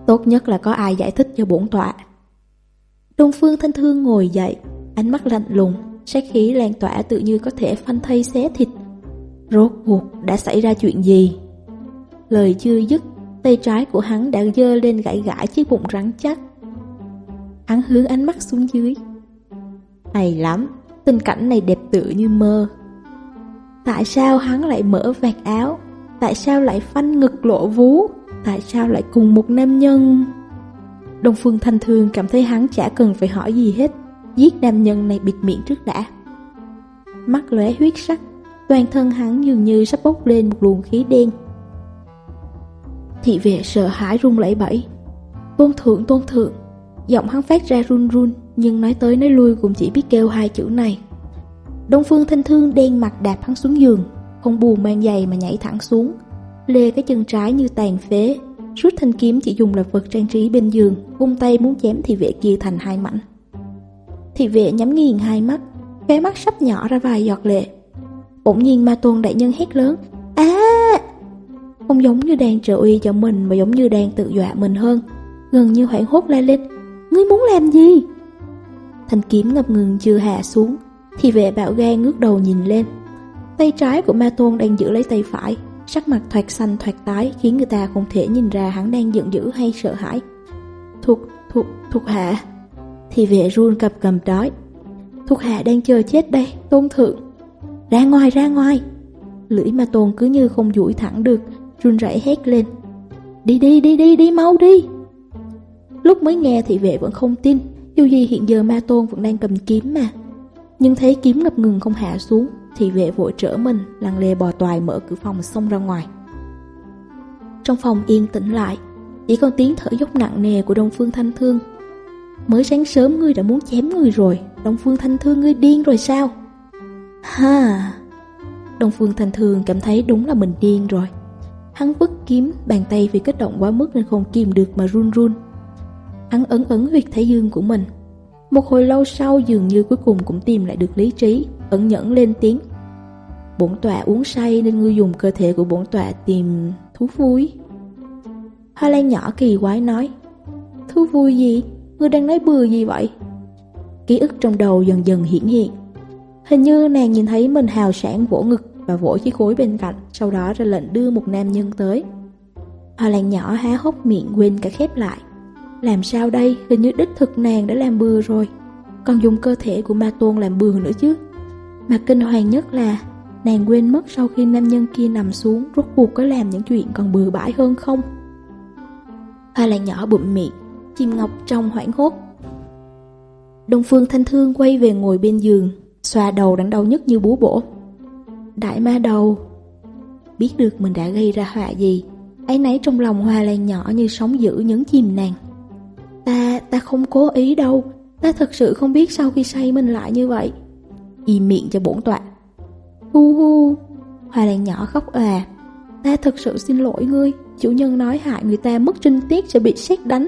Tốt nhất là có ai giải thích cho bổn tọa. Đông Phương Thanh Thương ngồi dậy, ánh mắt lạnh lùng, sát khí lan tỏa tự như có thể phanh thây xé thịt. Rốt cuộc đã xảy ra chuyện gì? Lời chưa dứt, tay trái của hắn đã giơ lên gãi gãi chiếc bụng rắn chắc. Hắn hướng ánh mắt xuống dưới. Hay lắm, tình cảnh này đẹp tựa như mơ. Tại sao hắn lại mở vạt áo? Tại sao lại phanh ngực lộ vú? Tại sao lại cùng một nam nhân? Đông Phương Thanh Thương cảm thấy hắn chả cần phải hỏi gì hết, giết nam nhân này bịt miệng trước đã. Mắt lóe huyết sắc, toàn thân hắn dường như sắp bốc lên một luồng khí đen. Thị vệ sợ hãi run lẩy bẩy. Tôn thượng, tôn thượng. Giọng hắn phát ra run run, nhưng nói tới nói lui cũng chỉ biết kêu hai chữ này. Đông Phương Thanh Thương đen mặt đạp hắn xuống giường, không buồn mang giày mà nhảy thẳng xuống, lê cái chân trái như tàn phế, rút thanh kiếm chỉ dùng làm vật trang trí bên giường, vung tay muốn chém thị vệ kia thành hai mảnh. Thị vệ nhắm nghiền hai mắt, khóe mắt sắp nhỏ ra vài giọt lệ. Bỗng nhiên Ma Tôn đại nhân hét lớn: "A!" Không giống như đang trợ uy cho mình mà giống như đang tự dọa mình hơn, gần như hoảng hốt la lên: "Ngươi muốn làm gì?" Thanh kiếm ngập ngừng chưa hạ xuống, thị vệ bạo gan ngước đầu nhìn lên. Tay trái của Ma Tôn đang giữ lấy tay phải, sắc mặt thoạt xanh thoạt tái khiến người ta không thể nhìn ra hắn đang giận dữ hay sợ hãi. Thuộc hạ. Thị vệ run cập cằm nói: "Thuộc hạ đang chờ chết đây, tôn thượng." Ra ngoài, ra ngoài. Lưỡi Ma Tôn cứ như không duỗi thẳng được, run rẩy hét lên: Đi mau đi." Lúc mới nghe thị vệ vẫn không tin, dù gì hiện giờ Ma Tôn vẫn đang cầm kiếm mà. Nhưng thấy kiếm ngập ngừng không hạ xuống, thị vệ vội trở mình, lăn lê bò toài mở cửa phòng xông ra ngoài. Trong phòng yên tĩnh lại, chỉ còn tiếng thở dốc nặng nề của Đông Phương Thanh Thương. "Mới sáng sớm ngươi đã muốn chém người rồi, Đông Phương Thanh Thương, ngươi điên rồi sao?" Ha! Đông Phương Thanh Thương cảm thấy đúng là mình điên rồi. Hắn vứt kiếm, bàn tay vì kích động quá mức nên không kìm được mà run run. Hắn ấn huyệt thái dương của mình. Một hồi lâu sau dường như cuối cùng cũng tìm lại được lý trí, ẩn nhẫn lên tiếng: "Bổn tọa uống say nên ngươi dùng cơ thể của bổn tọa tìm thú vui." Hoa Lan nhỏ kỳ quái nói: "Thú vui gì? Ngươi đang nói bừa gì vậy?" Ký ức trong đầu dần dần hiển hiện. Hình như nàng nhìn thấy mình hào sảng vỗ ngực và vỗ chiếc gối bên cạnh, sau đó ra lệnh đưa một nam nhân tới. Hoa Lan nhỏ há hốc miệng quên cả khép lại. Làm sao đây? Hình như đích thực nàng đã làm bừa rồi, còn dùng cơ thể của Ma Tôn làm bừa nữa chứ. Mà kinh hoàng nhất là nàng quên mất sau khi nam nhân kia nằm xuống, rốt cuộc có làm những chuyện còn bừa bãi hơn không. Hoa Lan nhỏ bụm miệng, chim ngọc trong hoảng hốt. Đông Phương Thanh Thương quay về ngồi bên giường, xoa đầu đang đau nhức như búa bổ. Đại ma đầu. Biết được mình đã gây ra họa gì, áy náy trong lòng Hoa Lan nhỏ như sóng dữ nhấn chìm nàng. Ta không cố ý đâu, ta thật sự không biết sau khi say mình lại như vậy. Im miệng cho bổn tọa. Hu. Hoa Lan nhỏ khóc òa. Ta thật sự xin lỗi ngươi, chủ nhân nói hại người ta mất trinh tiết sẽ bị sét đánh.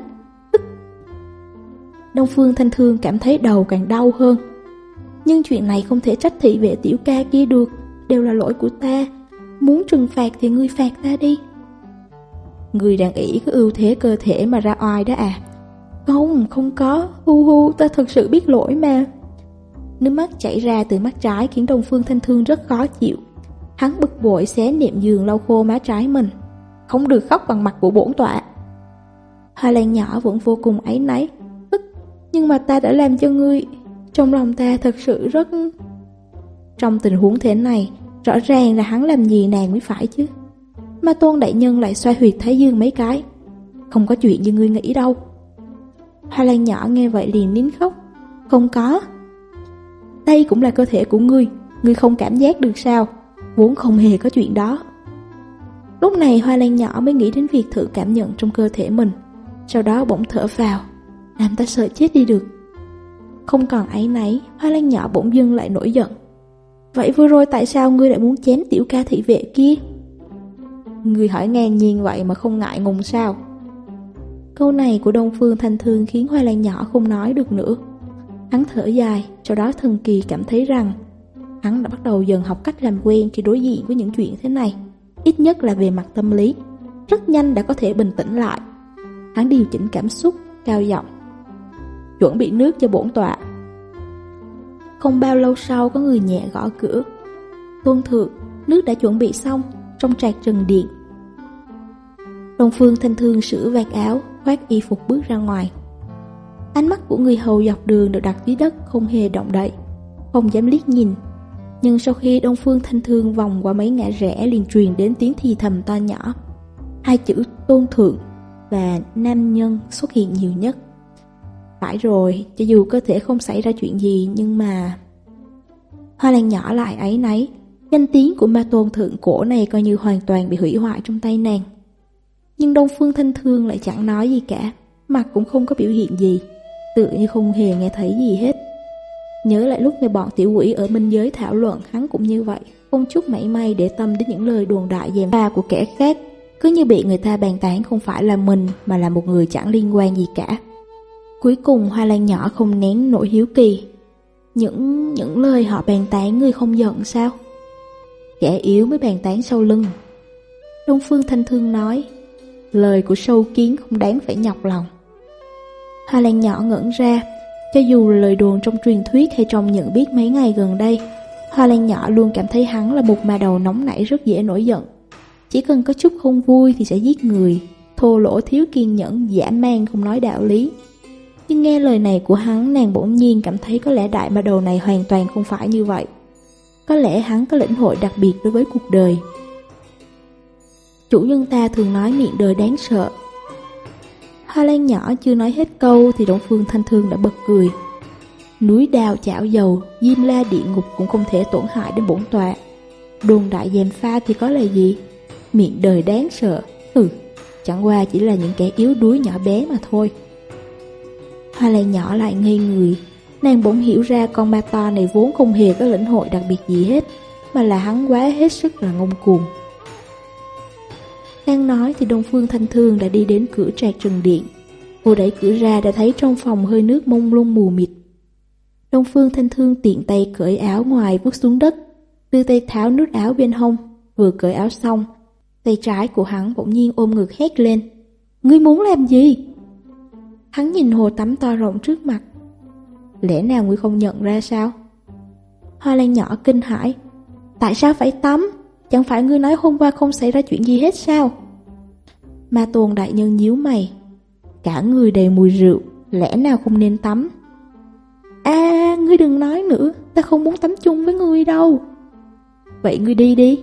Đông Phương Thanh Thương cảm thấy đầu càng đau hơn. Nhưng chuyện này không thể trách thị vệ tiểu ca kia được, đều là lỗi của ta. Muốn trừng phạt thì ngươi phạt ta đi. Ngươi đang ỷ cái ưu thế cơ thể mà ra oai đó à? Không có. Hu, ta thật sự biết lỗi mà. Nước mắt chảy ra từ mắt trái khiến Đông Phương Thanh Thương rất khó chịu. Hắn bực bội xé nệm giường lau khô má trái mình. Không được khóc bằng mặt của bổn tọa. Hoa Lan nhỏ vẫn vô cùng áy náy. Nhưng mà ta đã làm cho ngươi. Trong lòng ta thật sự rất... Trong tình huống thế này, rõ ràng là hắn làm gì nàng mới phải chứ. Ma Tôn đại nhân lại xoay huyệt thái dương mấy cái. Không có chuyện như ngươi nghĩ đâu. Hoa Lan nhỏ nghe vậy liền nín khóc. Không có. Đây cũng là cơ thể của ngươi, ngươi không cảm giác được sao? Vốn không hề có chuyện đó. Lúc này Hoa Lan nhỏ mới nghĩ đến việc thử cảm nhận trong cơ thể mình. Sau đó bỗng thở vào, làm ta sợ chết đi được. Không còn áy náy, Hoa Lan nhỏ bỗng dưng lại nổi giận. Vậy vừa rồi tại sao ngươi lại muốn chém tiểu ca thị vệ kia? Ngươi hỏi ngang nhiên vậy mà không ngại ngùng sao? Câu này của Đông Phương Thanh Thương khiến Hoa Lan nhỏ không nói được nữa. Hắn thở dài, sau đó thần kỳ cảm thấy rằng hắn đã bắt đầu dần học cách làm quen khi đối diện với những chuyện thế này. Ít nhất là về mặt tâm lý, rất nhanh đã có thể bình tĩnh lại. Hắn điều chỉnh cảm xúc, cao giọng: "Chuẩn bị nước cho bổn tọa." Không bao lâu sau có người nhẹ gõ cửa. "Tôn thượng, nước đã chuẩn bị xong, trong trạc Trần Điện." Đông Phương Thanh Thương sửa vạt áo, khoác y phục bước ra ngoài. Ánh mắt của người hầu dọc đường đều đặt dưới đất, không hề động đậy, không dám liếc nhìn. Nhưng sau khi Đông Phương Thanh Thương vòng qua mấy ngã rẽ liền truyền đến tiếng thì thầm to nhỏ. Hai chữ tôn thượng và nam nhân xuất hiện nhiều nhất. Phải rồi, cho dù cơ thể không xảy ra chuyện gì nhưng mà... Hoa Lan nhỏ lại áy náy. Danh tiếng của ma tôn thượng cổ này coi như hoàn toàn bị hủy hoại trong tay nàng. Nhưng Đông Phương Thanh Thương lại chẳng nói gì cả, mặt cũng không có biểu hiện gì, tự như không hề nghe thấy gì hết. Nhớ lại lúc người bọn tiểu quỷ ở minh giới thảo luận, hắn cũng như vậy, không chút mảy may để tâm đến những lời đồn đại gièm pha của kẻ khác, cứ như bị người ta bàn tán không phải là mình mà là một người chẳng liên quan gì cả. Cuối cùng Hoa Lan nhỏ không nén nỗi hiếu kỳ. Những lời họ bàn tán ngươi không giận sao? Kẻ yếu mới bàn tán sau lưng. Đông Phương Thanh Thương nói, lời của sâu kiến không đáng phải nhọc lòng. Hoa Lan nhỏ ngẩn ra. Cho dù là lời đồn trong truyền thuyết hay trong nhận biết mấy ngày gần đây, Hoa Lan nhỏ luôn cảm thấy hắn là một ma đầu nóng nảy rất dễ nổi giận. Chỉ cần có chút không vui thì sẽ giết người, thô lỗ thiếu kiên nhẫn, dã man không nói đạo lý. Nhưng nghe lời này của hắn, nàng bỗng nhiên cảm thấy có lẽ đại ma đầu này hoàn toàn không phải như vậy. Có lẽ hắn có lĩnh hội đặc biệt đối với cuộc đời. Chủ nhân ta thường nói miệng đời đáng sợ. Hoa Lan nhỏ chưa nói hết câu thì Đông Phương Thanh Thương đã bật cười. Núi đao chảo dầu, diêm la địa ngục cũng không thể tổn hại đến bổn tọa. Đồn đại gièm pha thì có là gì? Miệng đời đáng sợ, chẳng qua chỉ là những kẻ yếu đuối nhỏ bé mà thôi. Hoa Lan nhỏ lại ngây người. Nàng bỗng hiểu ra con ma to này vốn không hề có lĩnh hội đặc biệt gì hết, mà là hắn quá hết sức là ngông cuồng. Đang nói thì Đông Phương Thanh Thương đã đi đến cửa trạc Trần Điện. Cô đẩy cửa ra đã thấy trong phòng hơi nước mông lung mù mịt. Đông Phương Thanh Thương tiện tay cởi áo ngoài vứt xuống đất, đưa tay tháo nút áo bên hông. Vừa cởi áo xong, tay trái của hắn bỗng nhiên ôm ngực hét lên. Ngươi muốn làm gì? Hắn nhìn hồ tắm to rộng trước mặt. Lẽ nào ngươi không nhận ra sao? Hoa Lan nhỏ kinh hãi. Tại sao phải tắm? Chẳng phải ngươi nói hôm qua không xảy ra chuyện gì hết sao? Ma Tôn đại nhân nhíu mày. Cả người đầy mùi rượu, lẽ nào không nên tắm? Ngươi đừng nói nữa, ta không muốn tắm chung với ngươi đâu. Vậy ngươi đi đi.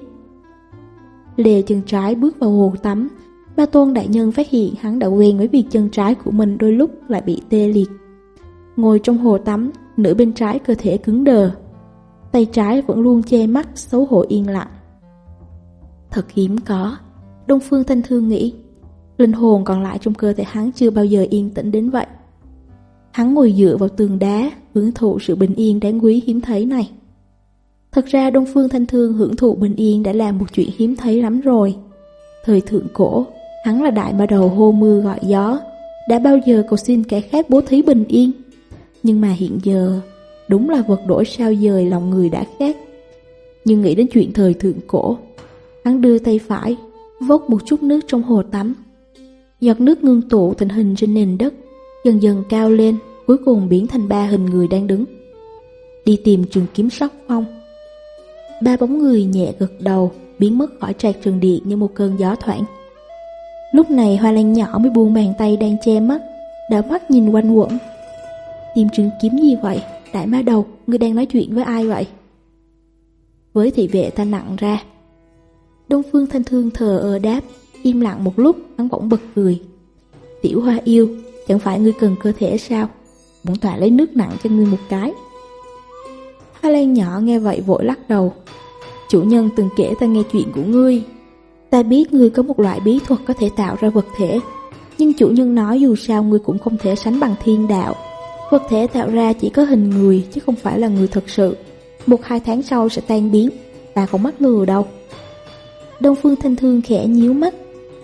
Lê chân trái bước vào hồ tắm. Ma Tôn đại nhân phát hiện hắn đã quen với việc chân trái của mình đôi lúc lại bị tê liệt. Ngồi trong hồ tắm, nửa bên trái cơ thể cứng đờ, tay trái vẫn luôn che mắt, xấu hổ yên lặng. Thật hiếm có, Đông Phương Thanh Thương nghĩ. Linh hồn còn lại trong cơ thể hắn chưa bao giờ yên tĩnh đến vậy. Hắn ngồi dựa vào tường đá, hưởng thụ sự bình yên đáng quý hiếm thấy này. Thật ra Đông Phương Thanh Thương hưởng thụ bình yên đã là một chuyện hiếm thấy lắm rồi. Thời thượng cổ, hắn là đại ma đầu hô mưa gọi gió, đã bao giờ cầu xin kẻ khác bố thí bình yên. Nhưng mà hiện giờ, đúng là vật đổi sao dời lòng người đã khác. Nhưng nghĩ đến chuyện thời thượng cổ, hắn đưa tay phải, vốc một chút nước trong hồ tắm. Giọt nước ngưng tụ thành hình trên nền đất, dần dần cao lên, cuối cùng biến thành 3 hình người đang đứng. Đi tìm trường kiếm sắc phong. 3 bóng người nhẹ gật đầu, biến mất khỏi trạc Trần Điện như một cơn gió thoảng. Lúc này Hoa Lan nhỏ mới buông bàn tay đang che mắt, đảo mắt nhìn quanh quẩn. Tìm trường kiếm gì vậy? Đại ma đầu, ngươi đang nói chuyện với ai vậy? Với thị vệ ta nặng ra. Đông Phương Thanh Thương thờ ơ đáp. Im lặng một lúc, hắn bỗng bật cười. Tiểu Hoa yêu, chẳng phải ngươi cần cơ thể sao? Bổn tọa lấy nước nặng cho ngươi một cái. Hoa Lan nhỏ nghe vậy vội lắc đầu. Chủ nhân từng kể ta nghe chuyện của ngươi. Ta biết ngươi có một loại bí thuật có thể tạo ra vật thể, nhưng chủ nhân nói dù sao ngươi cũng không thể sánh bằng thiên đạo. Vật thể tạo ra chỉ có hình người chứ không phải là người thật sự. 1-2 tháng sau sẽ tan biến. Ta không mắc lừa đâu. Đông Phương Thanh Thương khẽ nhíu mắt.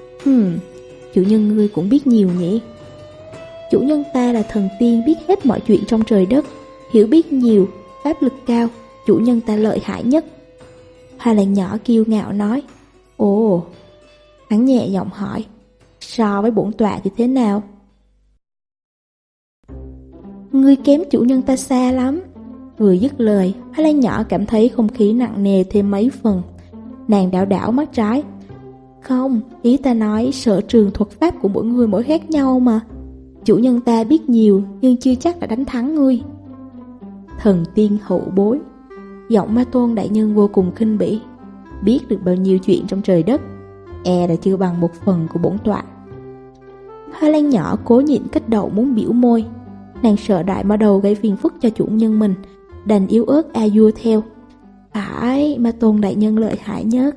Chủ nhân ngươi cũng biết nhiều nhỉ? Chủ nhân ta là thần tiên biết hết mọi chuyện trong trời đất, hiểu biết nhiều, pháp lực cao, chủ nhân ta lợi hại nhất. Hoa Lan nhỏ kiêu ngạo nói. Ồ. Hắn nhẹ giọng hỏi. So với bổn tọa thì thế nào? Ngươi kém chủ nhân ta xa lắm. Vừa dứt lời, Hoa Lan nhỏ cảm thấy không khí nặng nề thêm mấy phần. Nàng đảo đảo mắt trái. Không, ý ta nói sở trường thuật pháp của mỗi người mỗi khác nhau mà. Chủ nhân ta biết nhiều nhưng chưa chắc đã đánh thắng ngươi. Thần tiên hậu bối. Giọng Ma Tôn đại nhân vô cùng khinh bỉ. Biết được bao nhiêu chuyện trong trời đất, e đã chưa bằng một phần của bổn tọa. Hoa Lan nhỏ cố nhịn kích động muốn biểu môi. Nàng sợ đại ma đầu gây phiền phức cho chủ nhân mình, đành yếu ớt a dua theo. Phải, Ma Tôn đại nhân lợi hại nhất.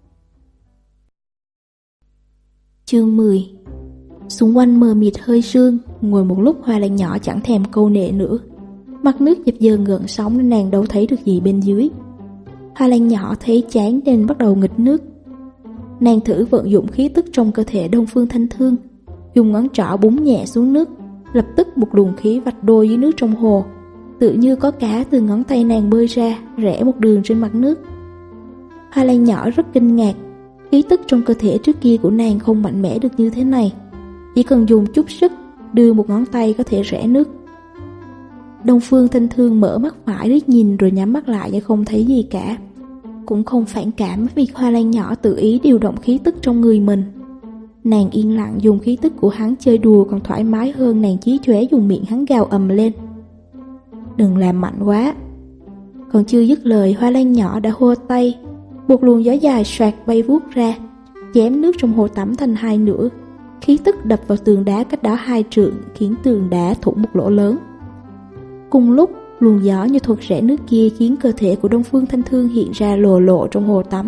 Chương 10. Xung quanh mờ mịt hơi sương, ngồi một lúc Hoa Lan nhỏ chẳng thèm câu nệ nữa. Mặt nước dập dờn gợn sóng nên nàng đâu thấy được gì bên dưới. Hoa Lan nhỏ thấy chán nên bắt đầu nghịch nước. Nàng thử vận dụng khí tức trong cơ thể Đông Phương Thanh Thương, dùng ngón trỏ búng nhẹ xuống nước, lập tức một luồng khí vạch đôi dưới nước trong hồ, tự như có cá từ ngón tay nàng bơi ra, rẽ một đường trên mặt nước. Hoa Lan nhỏ rất kinh ngạc, khí tức trong cơ thể trước kia của nàng không mạnh mẽ được như thế này, chỉ cần dùng chút sức, đưa một ngón tay có thể rẽ nước. Đông Phương Thanh Thương mở mắt phải liếc nhìn rồi nhắm mắt lại như không thấy gì cả, cũng không phản cảm với việc Hoa Lan nhỏ tự ý điều động khí tức trong người mình. Nàng yên lặng dùng khí tức của hắn chơi đùa còn thoải mái hơn nàng chí chóe dùng miệng hắn gào ầm lên. Đừng làm mạnh quá. Còn chưa dứt lời, Hoa Lan nhỏ đã hô tay, một luồng gió dài xoạt bay vuốt ra, chém nước trong hồ tắm thành hai nửa. Khí tức đập vào tường đá cách đó 2 trượng, khiến tường đá thủng một lỗ lớn. Cùng lúc, luồng gió như thuật rẽ nước kia khiến cơ thể của Đông Phương Thanh Thương hiện ra lồ lộ trong hồ tắm.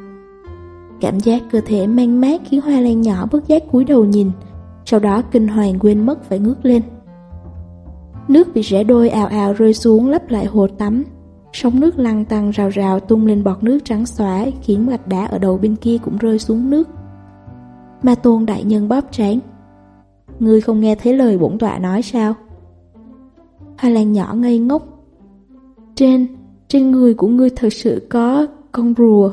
Cảm giác cơ thể man mát khiến Hoa Lan nhỏ bất giác cúi đầu nhìn, sau đó kinh hoàng quên mất phải ngước lên. Nước bị rẽ đôi ào ào rơi xuống lấp lại hồ tắm. Sóng nước lăn tăn rào rào tung lên bọt nước trắng xóa, khiến gạch đá ở đầu bên kia cũng rơi xuống nước. Ma Tôn đại nhân bóp trán. Ngươi không nghe thấy lời bổn tọa nói sao? Hoa Lan nhỏ ngây ngốc. Trên người của ngươi thật sự có con rùa.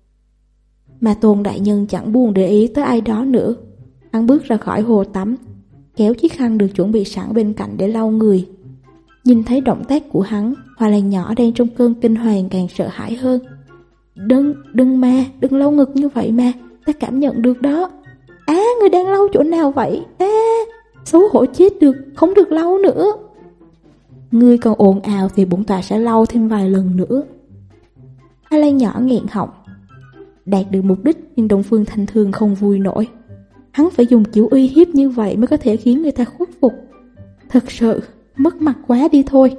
Ma Tôn đại nhân chẳng buồn để ý tới ai đó nữa. Hắn bước ra khỏi hồ tắm, kéo chiếc khăn được chuẩn bị sẵn bên cạnh để lau người. Nhìn thấy động tác của hắn, Hoa Lan nhỏ đang trong cơn kinh hoàng càng sợ hãi hơn. Đừng lau ngực như vậy mà, ta cảm nhận được đó. Người đang lau chỗ nào vậy? Xấu hổ chết được, không được lau nữa. Ngươi còn ồn ào thì bổn tọa sẽ lau thêm vài lần nữa. Hoa Lan nhỏ nghẹn họng. Đạt được mục đích nhưng Đông Phương Thanh Thương không vui nổi. Hắn phải dùng kiểu uy hiếp như vậy mới có thể khiến người ta khuất phục. Thật sự mất mặt quá đi thôi.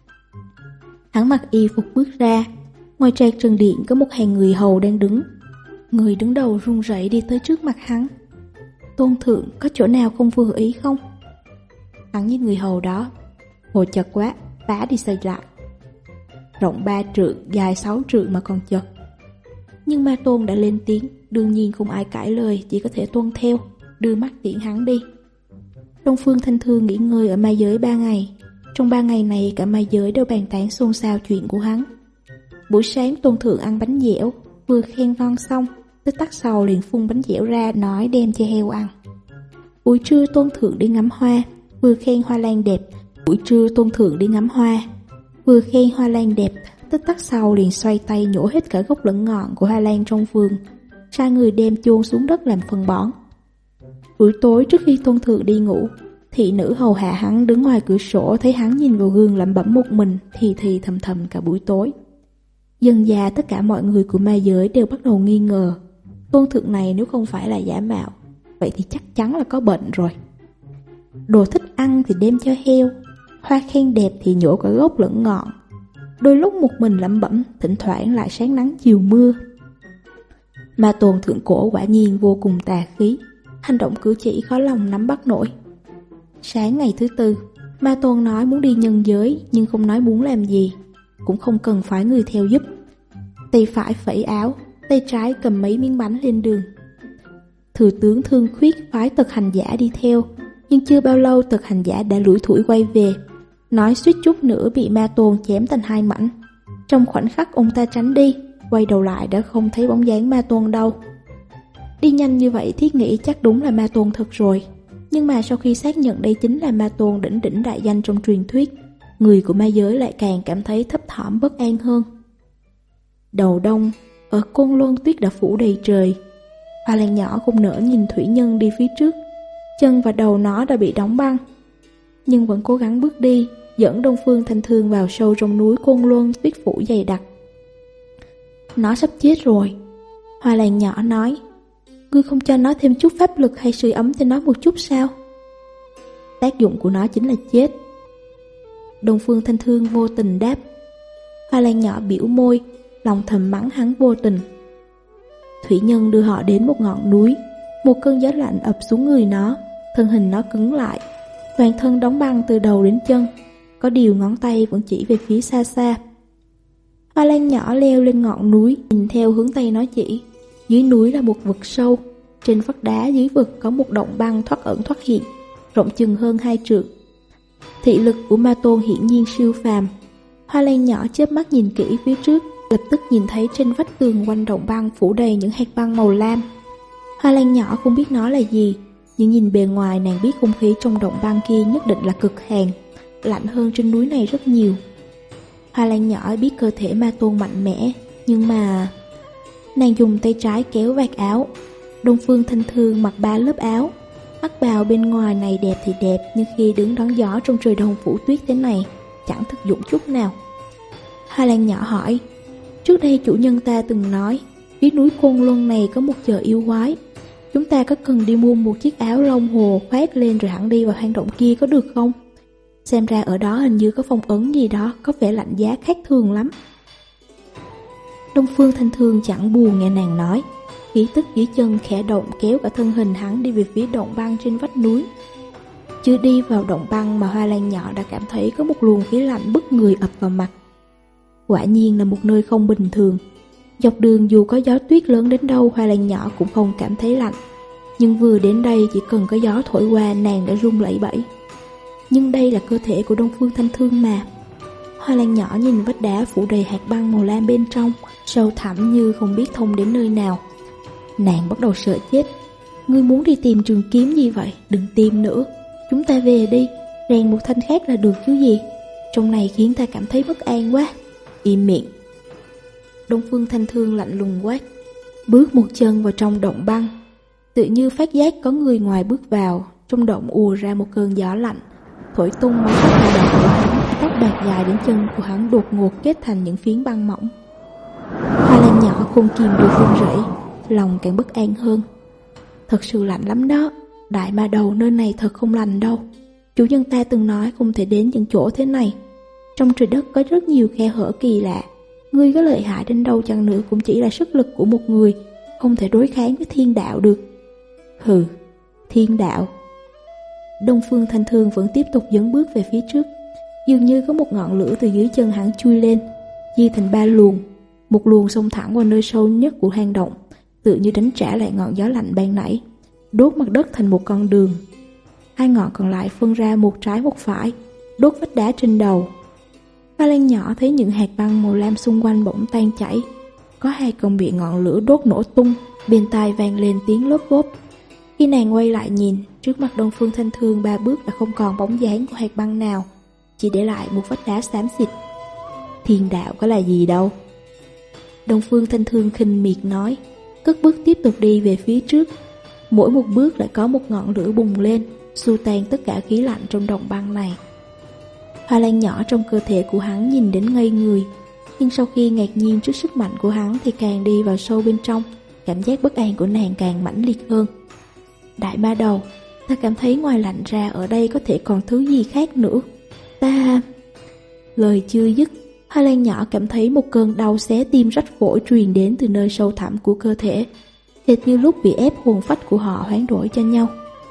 Hắn mặc y phục bước ra. Ngoài trạc trần điện có một hàng người hầu đang đứng. Người đứng đầu run rẩy đi tới trước mặt hắn. Tôn thượng, có chỗ nào không vừa ý không? Hắn nhìn người hầu đó. Hồ chật quá, phá đi xây lại. Rộng 3 trượng, dài 6 trượng mà còn chật. Nhưng Ma Tôn đã lên tiếng, đương nhiên không ai cãi lời, chỉ có thể tuân theo, đưa mắt tiễn hắn đi. Đông Phương Thanh Thương nghỉ ngơi ở ma giới 3 ngày. Trong 3 ngày này cả ma giới đều bàn tán xôn xao chuyện của hắn. Buổi sáng Tôn Thượng ăn bánh dẻo, vừa khen ngon xong, tức tắc sau liền phun bánh dẻo ra nói đem cho heo ăn. Buổi trưa Tôn Thượng đi ngắm hoa, vừa khen hoa lan đẹp. Buổi trưa Tôn Thượng đi ngắm hoa, vừa khen hoa lan đẹp, tức tắc sau liền xoay tay nhổ hết cả gốc lẫn ngọn của hoa lan trong vườn, sai người đem chôn xuống đất làm phân bón. Buổi tối trước khi Tôn Thượng đi ngủ, thị nữ hầu hạ hắn đứng ngoài cửa sổ thấy hắn nhìn vào gương lẩm bẩm một mình, thì thầm thầm cả buổi tối. Dần dà tất cả mọi người của ma giới đều bắt đầu nghi ngờ, Tôn Thượng này nếu không phải là giả mạo, vậy thì chắc chắn là có bệnh rồi. Đồ thích ăn thì đem cho heo, hoa khen đẹp thì nhổ cả gốc lẫn ngọn. Đôi lúc một mình lẩm bẩm, thỉnh thoảng lại sáng nắng chiều mưa. Ma Tôn thượng cổ quả nhiên vô cùng tà khí, hành động cử chỉ khó lòng nắm bắt nổi. Sáng ngày thứ tư, Ma Tôn nói muốn đi nhân giới, nhưng không nói muốn làm gì, cũng không cần phái người theo giúp. Tay phải phẩy áo, tay trái cầm mấy miếng bánh lên đường. Thừa tướng Thương Khuyết phái Tật Hành Giả đi theo, nhưng chưa bao lâu Tật Hành Giả đã lủi thủi quay về, nói suýt chút nữa bị Ma Tôn chém thành hai mảnh. Trong khoảnh khắc ông ta tránh đi, quay đầu lại đã không thấy bóng dáng Ma Tôn đâu. Đi nhanh như vậy thiết nghĩ chắc đúng là ma tôn thật rồi. Nhưng mà sau khi xác nhận đây chính là ma tôn đỉnh đỉnh đại danh trong truyền thuyết, người của ma giới lại càng cảm thấy thấp thỏm bất an hơn. Đầu đông, ở Côn Luân tuyết đã phủ đầy trời. Hoa Lan nhỏ không nỡ nhìn thủy nhân đi phía trước, chân và đầu nó đã bị đóng băng, nhưng vẫn cố gắng bước đi, dẫn Đông Phương Thanh Thương vào sâu trong núi Côn Luân tuyết phủ dày đặc. Nó sắp chết rồi, Hoa Lan nhỏ nói. Ngươi không cho nó thêm chút pháp lực hay sưởi ấm cho nó một chút sao? Tác dụng của nó chính là chết, Đông Phương Thanh Thương vô tình đáp. Hoa Lan nhỏ biểu môi, lòng thầm mắng hắn vô tình. Thủy nhân đưa họ đến một ngọn núi. Một cơn gió lạnh ập xuống người nó, thân hình nó cứng lại, toàn thân đóng băng từ đầu đến chân, có điều ngón tay vẫn chỉ về phía xa xa. Hoa Lan nhỏ leo lên ngọn núi, nhìn theo hướng tay nó chỉ. Dưới núi là một vực sâu, trên vách đá dưới vực có một động băng thoát ẩn thoát hiện, rộng chừng hơn 2 trượng. Thị lực của ma tôn hiển nhiên siêu phàm. Hoa Lan nhỏ chớp mắt nhìn kỹ phía trước, lập tức nhìn thấy trên vách tường quanh động băng phủ đầy những hạt băng màu lam. Hoa Lan nhỏ không biết nó là gì, nhưng nhìn bề ngoài nàng biết không khí trong động băng kia nhất định là cực hàn, lạnh hơn trên núi này rất nhiều. Hoa Lan nhỏ biết cơ thể ma tôn mạnh mẽ, nhưng mà... Nàng dùng tay trái kéo vạt áo. Đông Phương Thanh Thương mặc 3 lớp áo, áo bào bên ngoài này đẹp thì đẹp, nhưng khi đứng đón gió trong trời đông phủ tuyết thế này chẳng thực dụng chút nào. Hoa Lan nhỏ hỏi, trước đây chủ nhân ta từng nói phía núi Côn Luân này có một chợ yêu quái, chúng ta có cần đi mua một chiếc áo lông hồ khoác lên rồi hẳn đi vào hang động kia có được không? Xem ra ở đó hình như có phong ấn gì đó, có vẻ lạnh giá khác thường lắm. Đông Phương Thanh Thương chẳng buồn nghe nàng nói, khí tức dưới chân khẽ động kéo cả thân hình hắn đi về phía động băng trên vách núi. Chưa đi vào động băng mà Hoa Lan nhỏ đã cảm thấy có một luồng khí lạnh bức người ập vào mặt. Quả nhiên là một nơi không bình thường. Dọc đường dù có gió tuyết lớn đến đâu, Hoa Lan nhỏ cũng không cảm thấy lạnh. Nhưng vừa đến đây chỉ cần có gió thổi qua nàng đã run lẩy bẩy. Nhưng đây là cơ thể của Đông Phương Thanh Thương mà. Hoa Lan nhỏ nhìn vách đá phủ đầy hạt băng màu lam bên trong, sâu thẳm như không biết thông đến nơi nào. Nàng bắt đầu sợ chết. Ngươi muốn đi tìm trường kiếm gì vậy? Đừng tìm nữa. Chúng ta về đi, rèn một thanh khác là được chứ gì. Trong này khiến ta cảm thấy bất an quá. Im miệng. Đông Phương Thanh Thương lạnh lùng quát, bước một chân vào trong động băng. Tự như phát giác có người ngoài bước vào, trong động ùa ra một cơn gió lạnh, thổi tung mái tóc dài đầu của hắn, tóc bạc dài đến chân của hắn đột ngột kết thành những phiến băng mỏng. Hoa Lan nhỏ không kìm được run rẩy, lòng càng bất an hơn. Thật sự lạnh lắm đó, đại ma đầu nơi này thật không lành đâu. Chủ nhân ta từng nói không thể đến những chỗ thế này. Trong trời đất có rất nhiều khe hở kỳ lạ. Ngươi có lợi hại đến đâu chăng nữa cũng chỉ là sức lực của một người, không thể đối kháng với thiên đạo được. Hừ, thiên đạo. Đông Phương Thanh Thương vẫn tiếp tục dẫn bước về phía trước. Dường như có một ngọn lửa từ dưới chân hắn chui lên, chia thành 3 luồng. Một luồng xông thẳng vào nơi sâu nhất của hang động, tự như đánh trả lại ngọn gió lạnh ban nãy, đốt mặt đất thành một con đường. 2 ngọn còn lại phân ra một trái một phải, đốt vách đá trên đầu. Hoa Lan nhỏ thấy những hạt băng màu lam xung quanh bỗng tan chảy, có 2 còn bị ngọn lửa đốt nổ tung, bên tai vang lên tiếng lốp bốp. Khi nàng quay lại nhìn, trước mặt Đông Phương Thanh Thương 3 bước đã không còn bóng dáng của hạt băng nào, chỉ để lại một vách đá xám xịt. Thiên đạo có là gì đâu. Đông Phương Thanh Thương khinh miệt nói, cất bước tiếp tục đi về phía trước. Mỗi một bước lại có một ngọn lửa bùng lên, xua tan tất cả khí lạnh trong động băng này. Hoa Lan nhỏ trong cơ thể của hắn nhìn đến ngây người, nhưng sau khi ngạc nhiên trước sức mạnh của hắn thì càng đi vào sâu bên trong, cảm giác bất an của nàng càng mãnh liệt hơn. Đại ma đầu, ta cảm thấy ngoài lạnh ra ở đây có thể còn thứ gì khác nữa. Ta... Lời chưa dứt, Hoa Lan nhỏ cảm thấy một cơn đau xé tim rách phổi truyền đến từ nơi sâu thẳm của cơ thể, hệt như lúc bị ép hồn phách của họ hoán đổi cho nhau.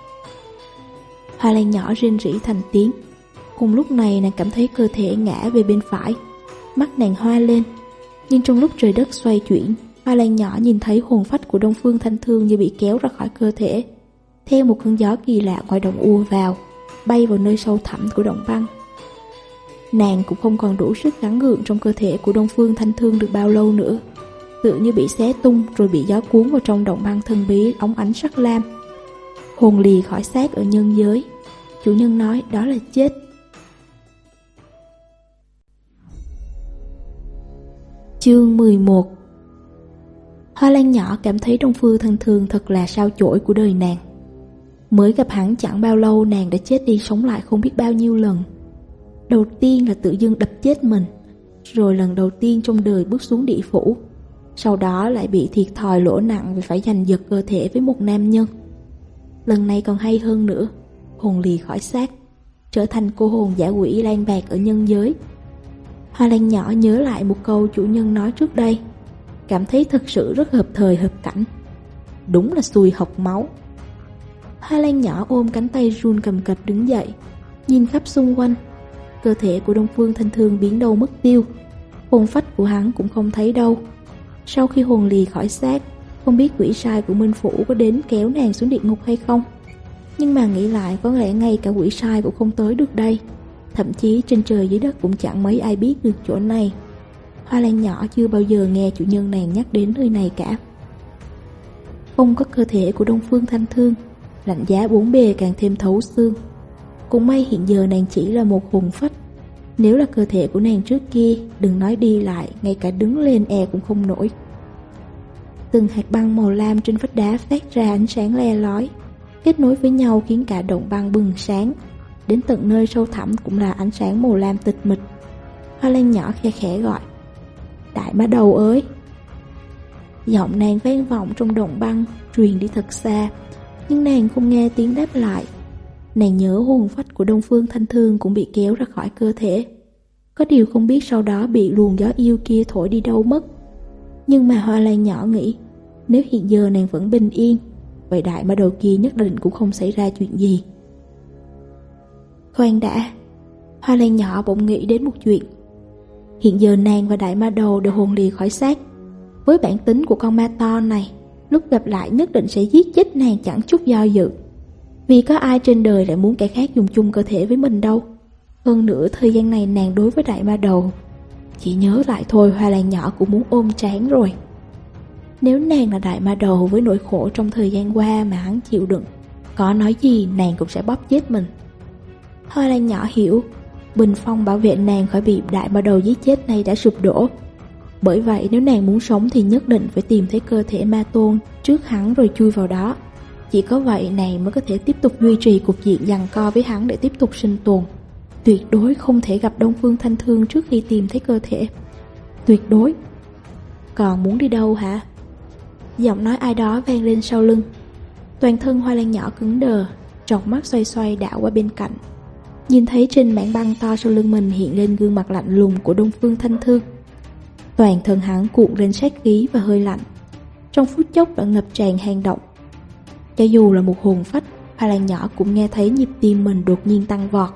Hoa Lan nhỏ rên rỉ thành tiếng. Cùng lúc này nàng cảm thấy cơ thể ngã về bên phải, mắt nàng hoa lên. Nhưng trong lúc trời đất xoay chuyển, Hoa Lan nhỏ nhìn thấy hồn phách của Đông Phương Thanh Thương như bị kéo ra khỏi cơ thể, theo một cơn gió kỳ lạ ngoài động ùa vào, bay vào nơi sâu thẳm của động băng. Nàng cũng không còn đủ sức gắng gượng trong cơ thể của Đông Phương Thanh Thương được bao lâu nữa. tựa như bị xé tung rồi bị gió cuốn vào trong động băng thần bí óng ánh sắc lam. Hồn lìa khỏi xác ở nhân giới. Chủ nhân nói đó là chết. Chương 11. Hoa Lan nhỏ cảm thấy Đông Phương Thanh Thương thật là sao chổi của đời nàng. Mới gặp hắn chẳng bao lâu nàng đã chết đi sống lại không biết bao nhiêu lần. Đầu tiên là tự dưng đập chết mình, rồi lần đầu tiên trong đời bước xuống địa phủ, sau đó lại bị thiệt thòi lỗ nặng vì phải giành giật cơ thể với một nam nhân. Lần này còn hay hơn nữa, hồn lìa khỏi xác, trở thành cô hồn dã quỷ lang bạc ở nhân giới. Hoa Lan nhỏ nhớ lại một câu chủ nhân nói trước đây, cảm thấy thật sự rất hợp thời hợp cảnh. Đúng là xui học máu. Hoa Lan nhỏ ôm cánh tay run cầm cập đứng dậy, nhìn khắp xung quanh. Cơ thể của Đông Phương Thanh Thương biến đâu mất tiêu, hồn phách của hắn cũng không thấy đâu. Sau khi hồn lìa khỏi xác, không biết quỷ sai của Minh Phủ có đến kéo nàng xuống địa ngục hay không. Nhưng mà nghĩ lại có lẽ ngay cả quỷ sai cũng không tới được đây. Thậm chí trên trời dưới đất cũng chẳng mấy ai biết được chỗ này. Hoa Lan nhỏ chưa bao giờ nghe chủ nhân nàng nhắc đến nơi này cả. Không có cơ thể của Đông Phương Thanh Thương, lạnh giá bốn bề càng thêm thấu xương. Cũng may hiện giờ nàng chỉ là một hồn phách. Nếu là cơ thể của nàng trước kia, đừng nói đi lại, ngay cả đứng lên cũng không nổi. Từng hạt băng màu lam trên vách đá phát ra ánh sáng le lói, kết nối với nhau khiến cả động băng bừng sáng. Đến tận nơi sâu thẳm cũng là ánh sáng màu lam tịch mịch. Hoa Lan nhỏ khe khẽ gọi, đại ma đầu ơi. Giọng nàng vang vọng trong động băng, truyền đi thật xa, nhưng nàng không nghe tiếng đáp lại. Nàng nhớ hồn phách của Đông Phương Thanh Thương cũng bị kéo ra khỏi cơ thể. Có điều không biết sau đó bị luồng gió yêu kia thổi đi đâu mất. Nhưng mà Hoa Lan nhỏ nghĩ, nếu hiện giờ nàng vẫn bình yên, vậy đại ma đầu kia nhất định cũng không xảy ra chuyện gì. Khoan đã, Hoa Lan nhỏ bỗng nghĩ đến một chuyện. Hiện giờ nàng và đại ma đầu đều hồn lìa khỏi xác. Với bản tính của con ma to này, lúc gặp lại nhất định sẽ giết chết nàng chẳng chút do dự. Vì có ai trên đời lại muốn kẻ khác dùng chung cơ thể với mình đâu. Hơn nữa thời gian này nàng đối với đại ma đầu, chỉ nhớ lại thôi Hoa Lan nhỏ cũng muốn ôm trán rồi. Nếu nàng là đại ma đầu với nỗi khổ trong thời gian qua mà hắn chịu đựng, có nói gì nàng cũng sẽ bóp chết mình. Hoa Lan nhỏ hiểu, bình phong bảo vệ nàng khỏi bị đại ma đầu giết chết này đã sụp đổ. Bởi vậy nếu nàng muốn sống thì nhất định phải tìm thấy cơ thể ma tôn trước hắn rồi chui vào đó. Chỉ có vậy nàng mới có thể tiếp tục duy trì cục diện giằng co với hắn để tiếp tục sinh tồn. Tuyệt đối không thể gặp Đông Phương Thanh Thương trước khi tìm thấy cơ thể. Tuyệt đối. Còn muốn đi đâu hả? Giọng nói ai đó vang lên sau lưng. Toàn thân Hoa Lan nhỏ cứng đờ, tròng mắt xoay xoay đảo qua bên cạnh. Nhìn thấy trên mảng băng to sau lưng mình hiện lên gương mặt lạnh lùng của Đông Phương Thanh Thương. Toàn thân hắn cuộn lên sát khí và hơi lạnh, trong phút chốc đã ngập tràn hang động. Cho dù là một hồn phách, Hoa Lan nhỏ cũng nghe thấy nhịp tim mình đột nhiên tăng vọt.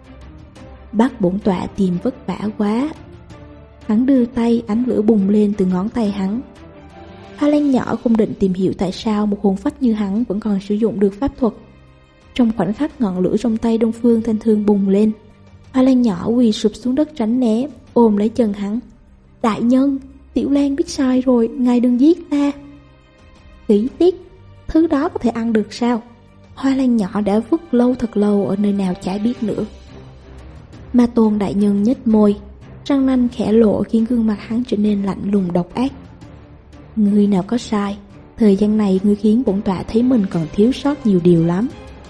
Bác bổn tọa tìm vất vả quá. Hắn đưa tay, ánh lửa bùng lên từ ngón tay hắn. Hoa Lan nhỏ không định tìm hiểu tại sao một hồn phách như hắn vẫn còn sử dụng được pháp thuật. Trong khoảnh khắc ngọn lửa trong tay Đông Phương Thanh Thương bùng lên, Hoa Lan nhỏ quỳ sụp xuống đất tránh né, ôm lấy chân hắn. Đại nhân, Tiểu Lan biết sai rồi, ngài đừng giết ta. Kỹ tiết, thứ đó có thể ăn được sao? Hoa Lan nhỏ đã vứt lâu thật lâu ở nơi nào chả biết nữa. Ma Tôn đại nhân nhếch môi, răng nanh khẽ lộ khiến gương mặt hắn trở nên lạnh lùng độc ác. Ngươi nào có sai, thời gian này ngươi khiến bổn tọa thấy mình còn thiếu sót nhiều điều lắm.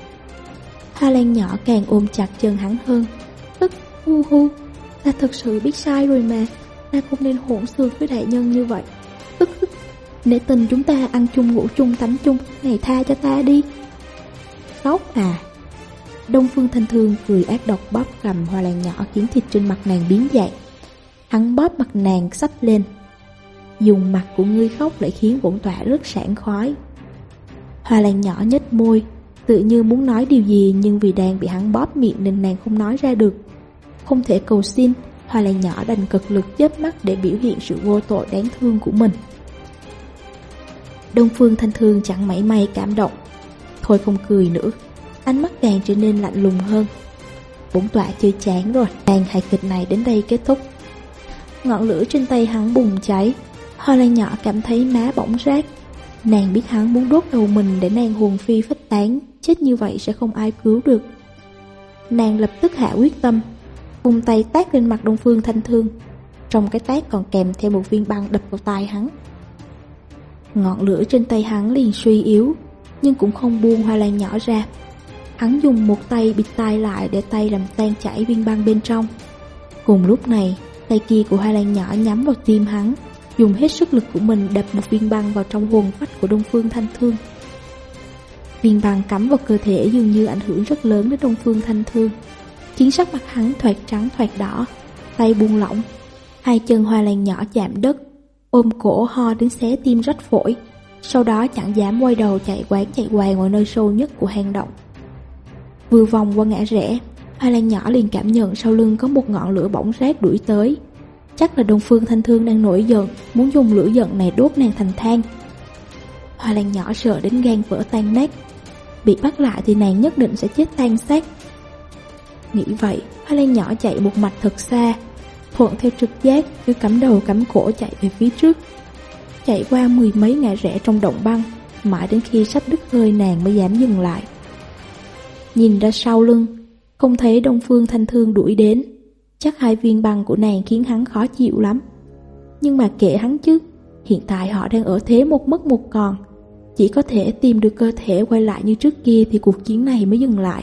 Hoa Lan nhỏ càng ôm chặt chân hắn hơn. Hu hu, ta thật sự biết sai rồi mà, ta không nên hỗn xược với đại nhân như vậy. Nể tình chúng ta ăn chung ngủ chung tắm chung, ngày tha cho ta đi. Khóc à? Đông Phương Thanh Thương cười ác độc bóp cầm Hoa Lan nhỏ khiến thịt trên mặt nàng biến dạng. Hắn bóp mặt nàng xách lên. Dùng mặt của ngươi khóc lại khiến bổn tọa rất sảng khoái. Hoa Lan nhỏ nhếch môi, tự như muốn nói điều gì nhưng vì đang bị hắn bóp miệng nên nàng không nói ra được. Không thể cầu xin, Hoa Lan nhỏ đành cực lực chớp mắt để biểu hiện sự vô tội đáng thương của mình. Đông Phương Thanh Thương chẳng mảy may cảm động. Thôi không cười nữa, ánh mắt càng trở nên lạnh lùng hơn. Bổn tọa chơi chán rồi, màn hài kịch này đến đây kết thúc. Ngọn lửa trên tay hắn bùng cháy, Hoa Lan nhỏ cảm thấy má bỏng rát. Nàng biết hắn muốn đốt đầu mình để nàng hồn phi phách tán, chết như vậy sẽ không ai cứu được. Nàng lập tức hạ quyết tâm, vung tay tát lên mặt Đông Phương Thanh Thương. Trong cái tát còn kèm theo một viên băng đập vào tai hắn. Ngọn lửa trên tay hắn liền suy yếu, nhưng cũng không buông Hoa Lan nhỏ ra. Hắn dùng một tay bịt tai lại để tay làm tan chảy viên băng bên trong. Cùng lúc này, tay kia của Hoa Lan nhỏ nhắm vào tim hắn, dùng hết sức lực của mình đập một viên băng vào trong hồn phách của Đông Phương Thanh Thương. Viên băng cắm vào cơ thể dường như ảnh hưởng rất lớn đến Đông Phương Thanh Thương, khiến sắc mặt hắn thoạt trắng thoạt đỏ, tay buông lỏng. Hai chân Hoa Lan nhỏ chạm đất, ôm cổ ho đến xé tim rách phổi. Sau đó chẳng dám quay đầu chạy hoài ngoài nơi sâu nhất của hang động. Vừa vòng qua ngã rẽ, Hoa Lan nhỏ liền cảm nhận sau lưng có một ngọn lửa bỏng rát đuổi tới. Chắc là Đông Phương Thanh Thương đang nổi giận, muốn dùng lửa giận này đốt nàng thành than. Hoa Lan nhỏ sợ đến gan vỡ tan nát. Bị bắt lại thì nàng nhất định sẽ chết tan xác. Nghĩ vậy, Hoa Lan nhỏ chạy một mạch thật xa, thuận theo trực giác, cứ cắm đầu cắm cổ chạy về phía trước. Chạy qua 10 mấy ngã rẽ trong động băng, mãi đến khi sắp đứt hơi nàng mới dám dừng lại. Nhìn ra sau lưng, không thấy Đông Phương Thanh Thương đuổi đến. Chắc hai viên băng của nàng khiến hắn khó chịu lắm. Nhưng mà kệ hắn chứ, hiện tại họ đang ở thế một mất một còn. Chỉ có thể tìm được cơ thể quay lại như trước kia thì cuộc chiến này mới dừng lại.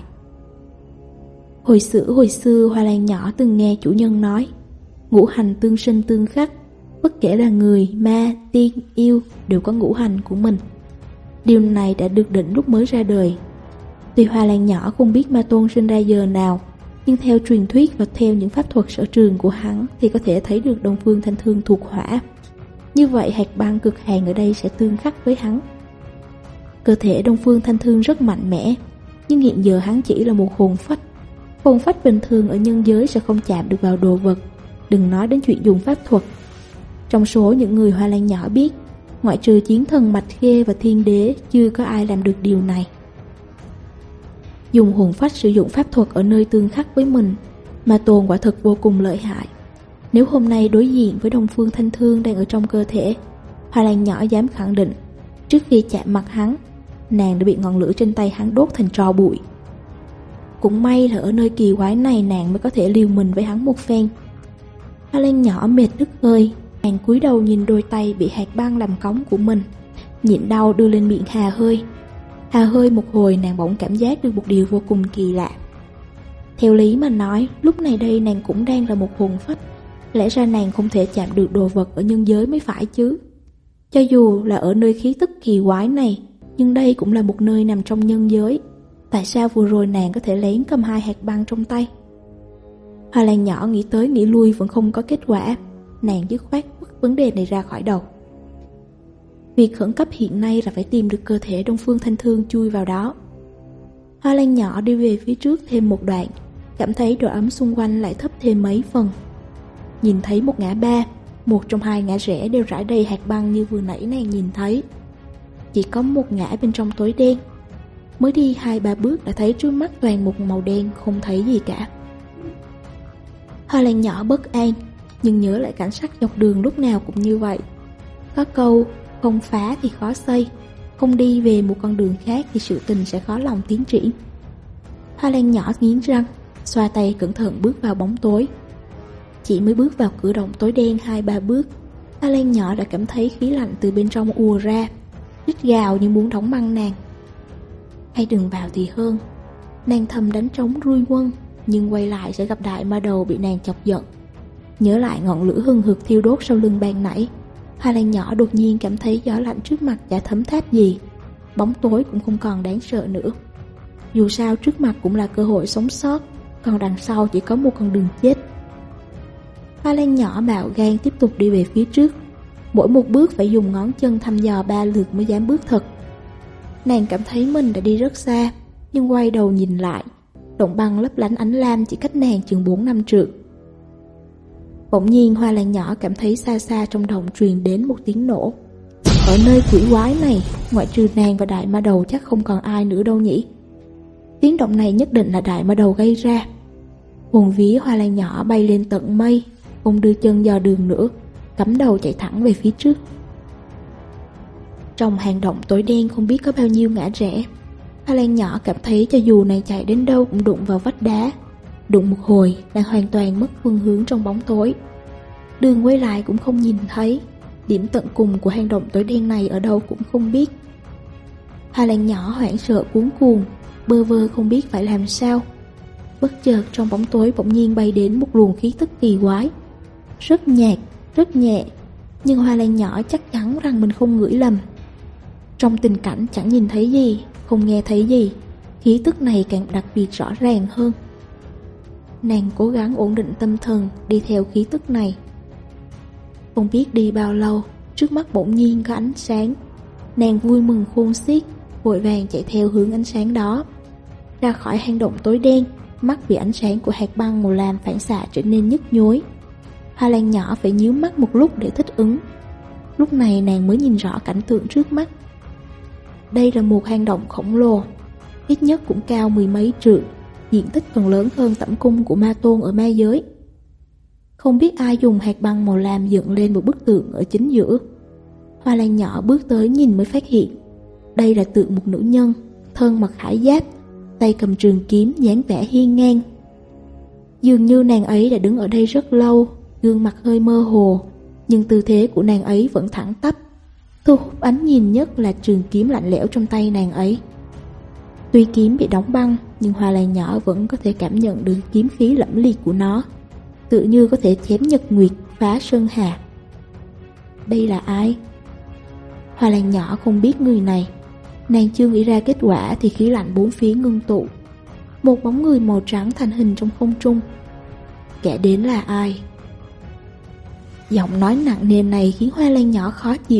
Hồi xưa Hoa Lan nhỏ từng nghe chủ nhân nói, ngũ hành tương sinh tương khắc, bất kể là người, ma, tiên, yêu đều có ngũ hành của mình. Điều này đã được định lúc mới ra đời. Tuy Hoa Lan nhỏ không biết Ma Tôn sinh ra giờ nào, nhưng theo truyền thuyết và theo những pháp thuật sở trường của hắn thì có thể thấy được Đông Phương Thanh Thương thuộc hỏa. Như vậy hạt băng cực hàn ở đây sẽ tương khắc với hắn. Cơ thể Đông Phương Thanh Thương rất mạnh mẽ, nhưng hiện giờ hắn chỉ là một hồn phách. Hồn phách bình thường ở nhân giới sẽ không chạm được vào đồ vật, đừng nói đến chuyện dùng pháp thuật. Trong số những người Hoa Lan nhỏ biết, ngoại trừ chiến thần Mạch Khê và Thiên Đế, chưa có ai làm được điều này. Dùng hồn phách sử dụng pháp thuật ở nơi tương khắc với mình, Ma Tôn quả thực vô cùng lợi hại. Nếu hôm nay đối diện với Đông Phương Thanh Thương đang ở trong cơ thể, Hoa Lan nhỏ dám khẳng định, trước khi chạm mặt hắn, nàng đã bị ngọn lửa trên tay hắn đốt thành tro bụi. Cũng may là ở nơi kỳ quái này nàng mới có thể liều mình với hắn một phen. Hoa Lan nhỏ mệt đứt hơi, nàng cúi đầu nhìn đôi tay bị hạt băng làm cống của mình, nhịn đau đưa lên miệng hà hơi. Hà hơi một hồi, nàng bỗng cảm giác được một điều vô cùng kỳ lạ. Theo lý mà nói, lúc này đây nàng cũng đang là một hồn phách, lẽ ra nàng không thể chạm được đồ vật ở nhân giới mới phải chứ. Cho dù là ở nơi khí tức kỳ quái này, nhưng đây cũng là một nơi nằm trong nhân giới. Tại sao vừa rồi nàng có thể lén cầm hai hạt băng trong tay? Hoa Lan nhỏ nghĩ tới nghĩ lui vẫn không có kết quả. Nàng dứt khoát vứt vấn đề này ra khỏi đầu. Việc khẩn cấp hiện nay là phải tìm được cơ thể Đông Phương Thanh Thương chui vào đó. Hoa Lan nhỏ đi về phía trước thêm một đoạn, cảm thấy độ ấm xung quanh lại thấp thêm mấy phần. Nhìn thấy một ngã ba, một trong hai ngã rẽ đều rải đầy hạt băng như vừa nãy nàng nhìn thấy. Chỉ có một ngã bên trong tối đen. Mới đi 2-3 bước đã thấy trước mắt toàn một màu đen, không thấy gì cả. Hoa Lan nhỏ bất an, nhưng nhớ lại cảnh sắc dọc đường lúc nào cũng như vậy. Có câu, không phá thì khó xây, không đi về một con đường khác thì sự tình sẽ khó lòng tiến triển. Hoa Lan nhỏ nghiến răng, xoa tay cẩn thận bước vào bóng tối. Chỉ mới bước vào cửa động tối đen 2-3 bước, Hoa Lan nhỏ đã cảm thấy khí lạnh từ bên trong ùa ra, rít gào như muốn đóng băng nàng. Hay đừng vào thì hơn. Nàng thầm đánh trống rui quân, nhưng quay lại sẽ gặp đại ma đầu bị nàng chọc giận. Nhớ lại ngọn lửa hừng hực thiêu đốt sau lưng ban nãy, Hoa Lan nhỏ đột nhiên cảm thấy gió lạnh trước mặt chả thấm tháp gì. Bóng tối cũng không còn đáng sợ nữa. Dù sao trước mặt cũng là cơ hội sống sót, còn đằng sau chỉ có một con đường chết. Hoa Lan nhỏ bạo gan tiếp tục đi về phía trước. Mỗi một bước phải dùng ngón chân thăm dò 3 lượt mới dám bước thật. Nàng cảm thấy mình đã đi rất xa, nhưng quay đầu nhìn lại, động băng lấp lánh ánh lam chỉ cách nàng chừng 4-5 trượng. Bỗng nhiên Hoa Lan nhỏ cảm thấy xa xa trong động truyền đến một tiếng nổ. Ở nơi quỷ quái này, ngoại trừ nàng và đại ma đầu chắc không còn ai nữa đâu nhỉ. Tiếng động này nhất định là đại ma đầu gây ra. Hồn vía Hoa Lan nhỏ bay lên tận mây, không đưa chân dò đường nữa. cắm đầu chạy thẳng về phía trước. Trong hang động tối đen không biết có bao nhiêu ngã rẽ, Hoa Lan nhỏ cảm thấy cho dù nàng chạy đến đâu cũng đụng vào vách đá. Đụng một hồi, nàng hoàn toàn mất phương hướng trong bóng tối. Đường quay lại cũng không nhìn thấy, điểm tận cùng của hang động tối đen này ở đâu cũng không biết. Hoa Lan nhỏ hoảng sợ cuống cuồng, bơ vơ không biết phải làm sao. Bất chợt trong bóng tối bỗng nhiên bay đến một luồng khí tức kỳ quái, rất nhạt, rất nhẹ, nhưng Hoa Lan nhỏ chắc chắn rằng mình không ngửi lầm. Trong tình cảnh chẳng nhìn thấy gì, không nghe thấy gì, khí tức này càng đặc biệt rõ ràng hơn. Nàng cố gắng ổn định tâm thần đi theo khí tức này. Không biết đi bao lâu, trước mắt bỗng nhiên có ánh sáng. Nàng vui mừng khôn xiết, vội vàng chạy theo hướng ánh sáng đó. Ra khỏi hang động tối đen, mắt bị ánh sáng của hạt băng màu lam phản xạ trở nên nhức nhối. Hoa Lan nhỏ phải nhíu mắt một lúc để thích ứng. Lúc này nàng mới nhìn rõ cảnh tượng trước mắt. Đây là một hang động khổng lồ, ít nhất cũng cao mười mấy trượng, diện tích còn lớn hơn tẩm cung của ma tôn ở ma giới. Không biết ai dùng hạt băng màu lam dựng lên một bức tượng ở chính giữa. Hoa Lan nhỏ bước tới nhìn mới phát hiện đây là tượng một nữ nhân, thân mặc khải giáp, tay cầm trường kiếm, dáng vẻ hiên ngang. Dường như nàng ấy đã đứng ở đây rất lâu, gương mặt hơi mơ hồ, nhưng tư thế của nàng ấy vẫn thẳng tắp. Thu hút ánh nhìn nhất là trường kiếm lạnh lẽo trong tay nàng ấy. Tuy kiếm bị đóng băng, nhưng Hoa Lan nhỏ vẫn có thể cảm nhận được kiếm khí lẫm liệt của nó, tự như có thể chém nhật nguyệt, phá sơn hà. Đây là ai? Hoa Lan nhỏ không biết người này. Nàng chưa nghĩ ra kết quả thì khí lạnh bốn phía ngưng tụ. Một bóng người màu trắng thành hình trong không trung. Kẻ đến là ai? Giọng nói nặng nề này khiến Hoa Lan nhỏ khó chịu.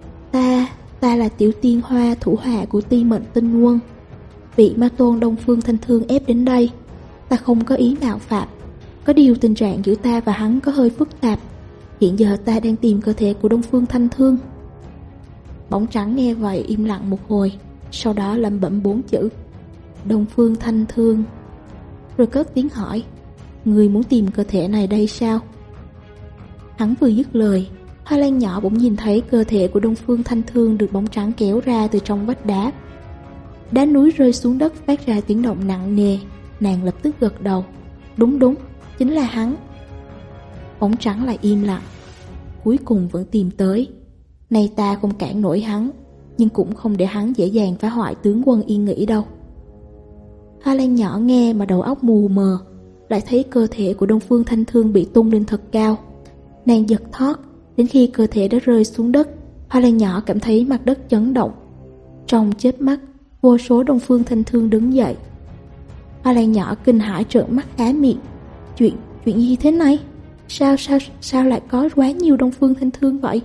Ta là Tiểu Tiên Hoa, thủ hạ của Ti Mệnh Tinh Quân, vị ma tôn Đông Phương Thanh Thương ép đến đây. Ta không có ý mạo phạm. Có điều tình trạng giữa ta và hắn có hơi phức tạp. Hiện giờ ta đang tìm cơ thể của Đông Phương Thanh Thương. Bóng trắng nghe vậy im lặng một hồi, sau đó lẩm bẩm 4 chữ: Đông Phương Thanh Thương. Rồi cất tiếng hỏi: Người muốn tìm cơ thể này đây sao? Hắn vừa dứt lời, Hoa Lan nhỏ bỗng nhìn thấy cơ thể của Đông Phương Thanh Thương được bóng trắng kéo ra từ trong vách đá. Đá núi rơi xuống đất phát ra tiếng động nặng nề. Nàng lập tức gật đầu: Đúng, chính là hắn. Bóng trắng lại im lặng. Cuối cùng vẫn tìm tới. Nay ta không cản nổi hắn, nhưng cũng không để hắn dễ dàng phá hoại tướng quân yên nghỉ đâu. Hoa Lan nhỏ nghe mà đầu óc mù mờ, lại thấy cơ thể của Đông Phương Thanh Thương bị tung lên thật cao. Nàng giật thót, đến khi cơ thể đã rơi xuống đất, Hoa Lan nhỏ cảm thấy mặt đất chấn động. Trong chớp mắt, vô số Đông Phương Thanh Thương đứng dậy. Hoa Lan nhỏ kinh hãi trợn mắt há miệng. Chuyện gì thế này? Sao lại có quá nhiều Đông Phương Thanh Thương vậy?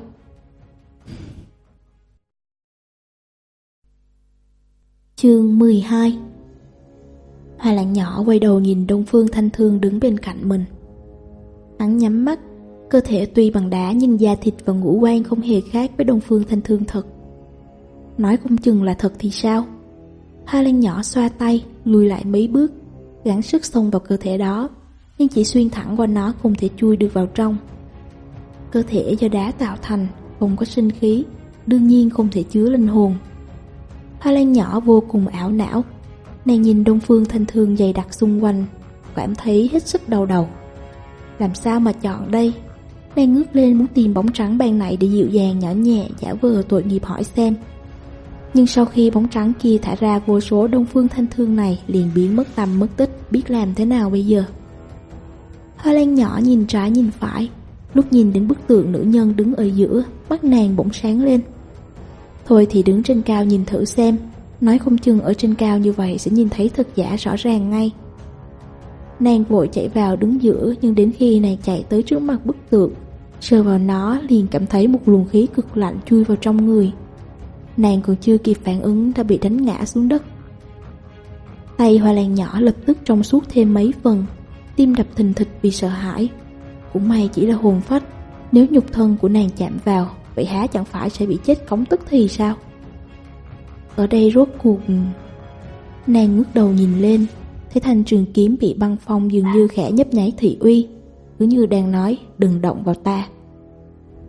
Chương 12. Hoa Lan nhỏ quay đầu nhìn Đông Phương Thanh Thương đứng bên cạnh mình. Hắn nhắm mắt, cơ thể tuy bằng đá nhưng da thịt và ngũ quan không hề khác với Đông Phương Thanh Thương thật. Nói không chừng là thật thì sao? Hoa Lan nhỏ xoa tay, lùi lại mấy bước, gắng sức xông vào cơ thể đó, nhưng chỉ xuyên thẳng qua nó, không thể chui được vào trong. Cơ thể do đá tạo thành, không có sinh khí, đương nhiên không thể chứa linh hồn. Hoa Lan nhỏ vô cùng ảo não. Nàng nhìn Đông Phương Thanh Thương dày đặc xung quanh, cảm thấy hết sức đau đầu. Làm sao mà chọn đây? Nàng ngước lên muốn tìm bóng trắng ban nãy để dịu dàng nhỏ nhẹ giả vờ tội nghiệp hỏi xem. Nhưng sau khi bóng trắng kia thả ra vô số Đông Phương Thanh Thương này liền biến mất tăm mất tích, biết làm thế nào bây giờ? Hoa Lan nhỏ nhìn trái nhìn phải, lúc nhìn đến bức tượng nữ nhân đứng ở giữa, mắt nàng bỗng sáng lên. Thôi thì đứng trên cao nhìn thử xem, nói không chừng ở trên cao như vậy sẽ nhìn thấy thật giả rõ ràng ngay. Nàng vội chạy vào đứng giữa, nhưng đến khi nàng chạy tới trước mặt bức tượng, sờ vào nó liền cảm thấy một luồng khí cực lạnh chui vào trong người. Nàng còn chưa kịp phản ứng đã bị đánh ngã xuống đất. Tay Hoa Lan nhỏ lập tức trong suốt thêm mấy phần, tim đập thình thịch vì sợ hãi. Cũng may chỉ là hồn phách, nếu nhục thân của nàng chạm vào, vậy há chẳng phải sẽ bị chết cống tức thì sao? Ở đây rốt cuộc... Nàng ngước đầu nhìn lên, thấy thanh trường kiếm bị băng phong dường như khẽ nhấp nháy thị uy, cứ như đang nói: đừng động vào ta.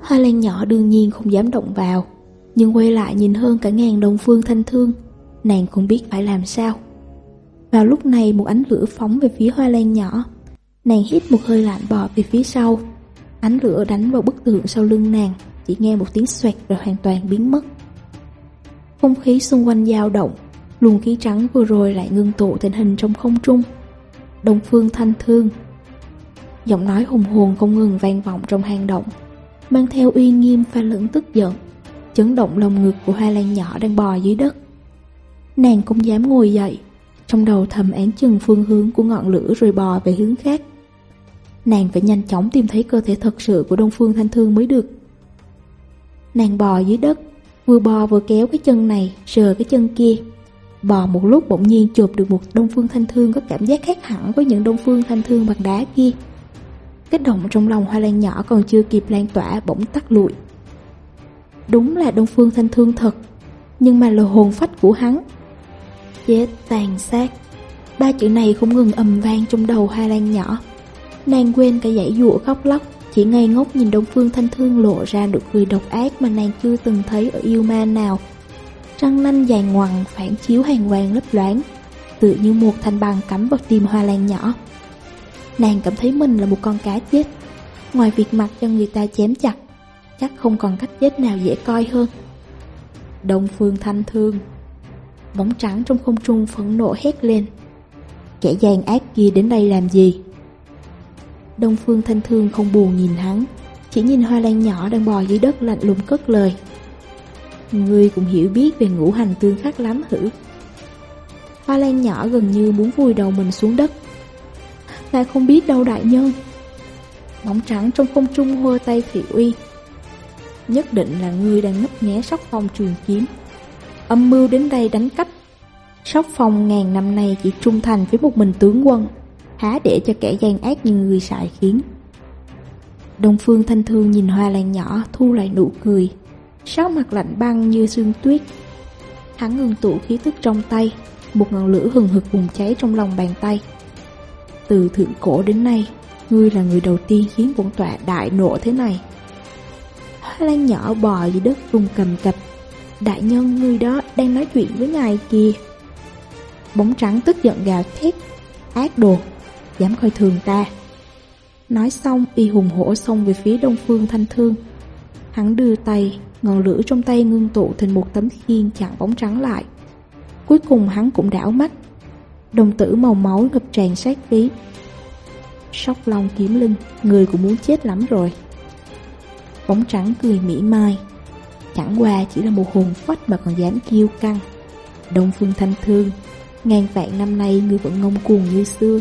Hoa lan nhỏ đương nhiên không dám động vào, nhưng quay lại nhìn hơn cả ngàn Đông Phương Thanh Thương, nàng không biết phải làm sao. Vào lúc này một ánh lửa phóng về phía hoa lan nhỏ, nàng hít một hơi lạnh bò về phía sau. Ánh lửa đánh vào bức tượng sau lưng nàng, chỉ nghe một tiếng xoẹt rồi hoàn toàn biến mất. Không khí xung quanh dao động, luồng khí trắng vừa rồi lại ngưng tụ thành hình trong không trung. Đông Phương Thanh Thương. Giọng nói hùng hồn không ngừng vang vọng trong hang động, mang theo uy nghiêm pha lẫn tức giận, chấn động lồng ngực của hoa lan nhỏ đang bò dưới đất. Nàng không dám ngồi dậy, trong đầu thầm án chừng phương hướng của ngọn lửa rồi bò về hướng khác. Nàng phải nhanh chóng tìm thấy cơ thể thật sự của Đông Phương Thanh Thương mới được. Nàng bò dưới đất, vừa bò vừa kéo cái chân này, sờ cái chân kia. Bò một lúc bỗng nhiên chộp được một Đông Phương Thanh Thương có cảm giác khác hẳn với những Đông Phương Thanh Thương bằng đá kia. Cái động trong lòng hoa lan nhỏ còn chưa kịp lan tỏa bỗng tắt lụi. Đúng là Đông Phương Thanh Thương thật, nhưng mà là hồn phách của hắn. Chết tàn sát. Ba chữ này không ngừng ầm vang trong đầu hoa lan nhỏ. Nàng quên cả giãy giụa khóc lóc, chỉ ngây ngốc nhìn Đông Phương Thanh Thương lộ ra nụ cười độc ác mà nàng chưa từng thấy ở yêu ma nào. Răng nanh dài ngoằng phản chiếu hàn quang lấp loáng, tự như một thanh băng cắm vào tim hoa lan nhỏ. Nàng cảm thấy mình là một con cá chết, ngoài việc mặc cho người ta chém chặt, chắc không còn cách chết nào dễ coi hơn. Đông Phương Thanh Thương. Bóng trắng trong không trung phẫn nộ hét lên. Kẻ gian ác kia đến đây làm gì? Đông Phương Thanh Thương không buồn nhìn hắn, chỉ nhìn hoa lan nhỏ đang bò dưới đất lạnh lùng cất lời. Ngươi cũng hiểu biết về ngũ hành tương khắc lắm hử? Hoa lan nhỏ gần như muốn vùi đầu mình xuống đất. Ta không biết đâu đại nhân. Bóng trắng trong không trung hô tay thị uy. Nhất định là ngươi đang ngấp nghé Sóc Phong trường kiếm, âm mưu đến đây đánh cắp. Sóc Phong ngàn năm nay chỉ trung thành với một mình tướng quân, há để cho kẻ gian ác như người xài khiến. Đông Phương Thanh Thương nhìn hoa lan nhỏ thu lại nụ cười, sắc mặt lạnh băng như sương tuyết. Hắn ngừng tụ khí tức trong tay, một ngọn lửa hừng hực bùng cháy trong lòng bàn tay. Từ thượng cổ đến nay, ngươi là người đầu tiên khiến bổn tọa đại nộ thế này. Hoa lan nhỏ bò dưới đất run cầm cập. Đại nhân, ngươi đó đang nói chuyện với ngài kìa. Bóng trắng tức giận gào thét. Ác đồ, dám coi thường ta. Nói xong y hùng hổ xông về phía Đông Phương Thanh Thương. Hắn đưa tay, ngọn lửa trong tay ngưng tụ thành một tấm khiên chặn bóng trắng lại. Cuối cùng hắn cũng đảo mắt. Đồng tử màu máu ngập tràn sát khí. Sóc Long kiếm linh, người cũng muốn chết lắm rồi. Bóng trắng cười mỉa mai. Chẳng qua chỉ là một hồn phách mà còn dám kiêu căng. Đông Phương Thanh Thương, ngàn vạn năm nay ngươi vẫn ngông cuồng như xưa.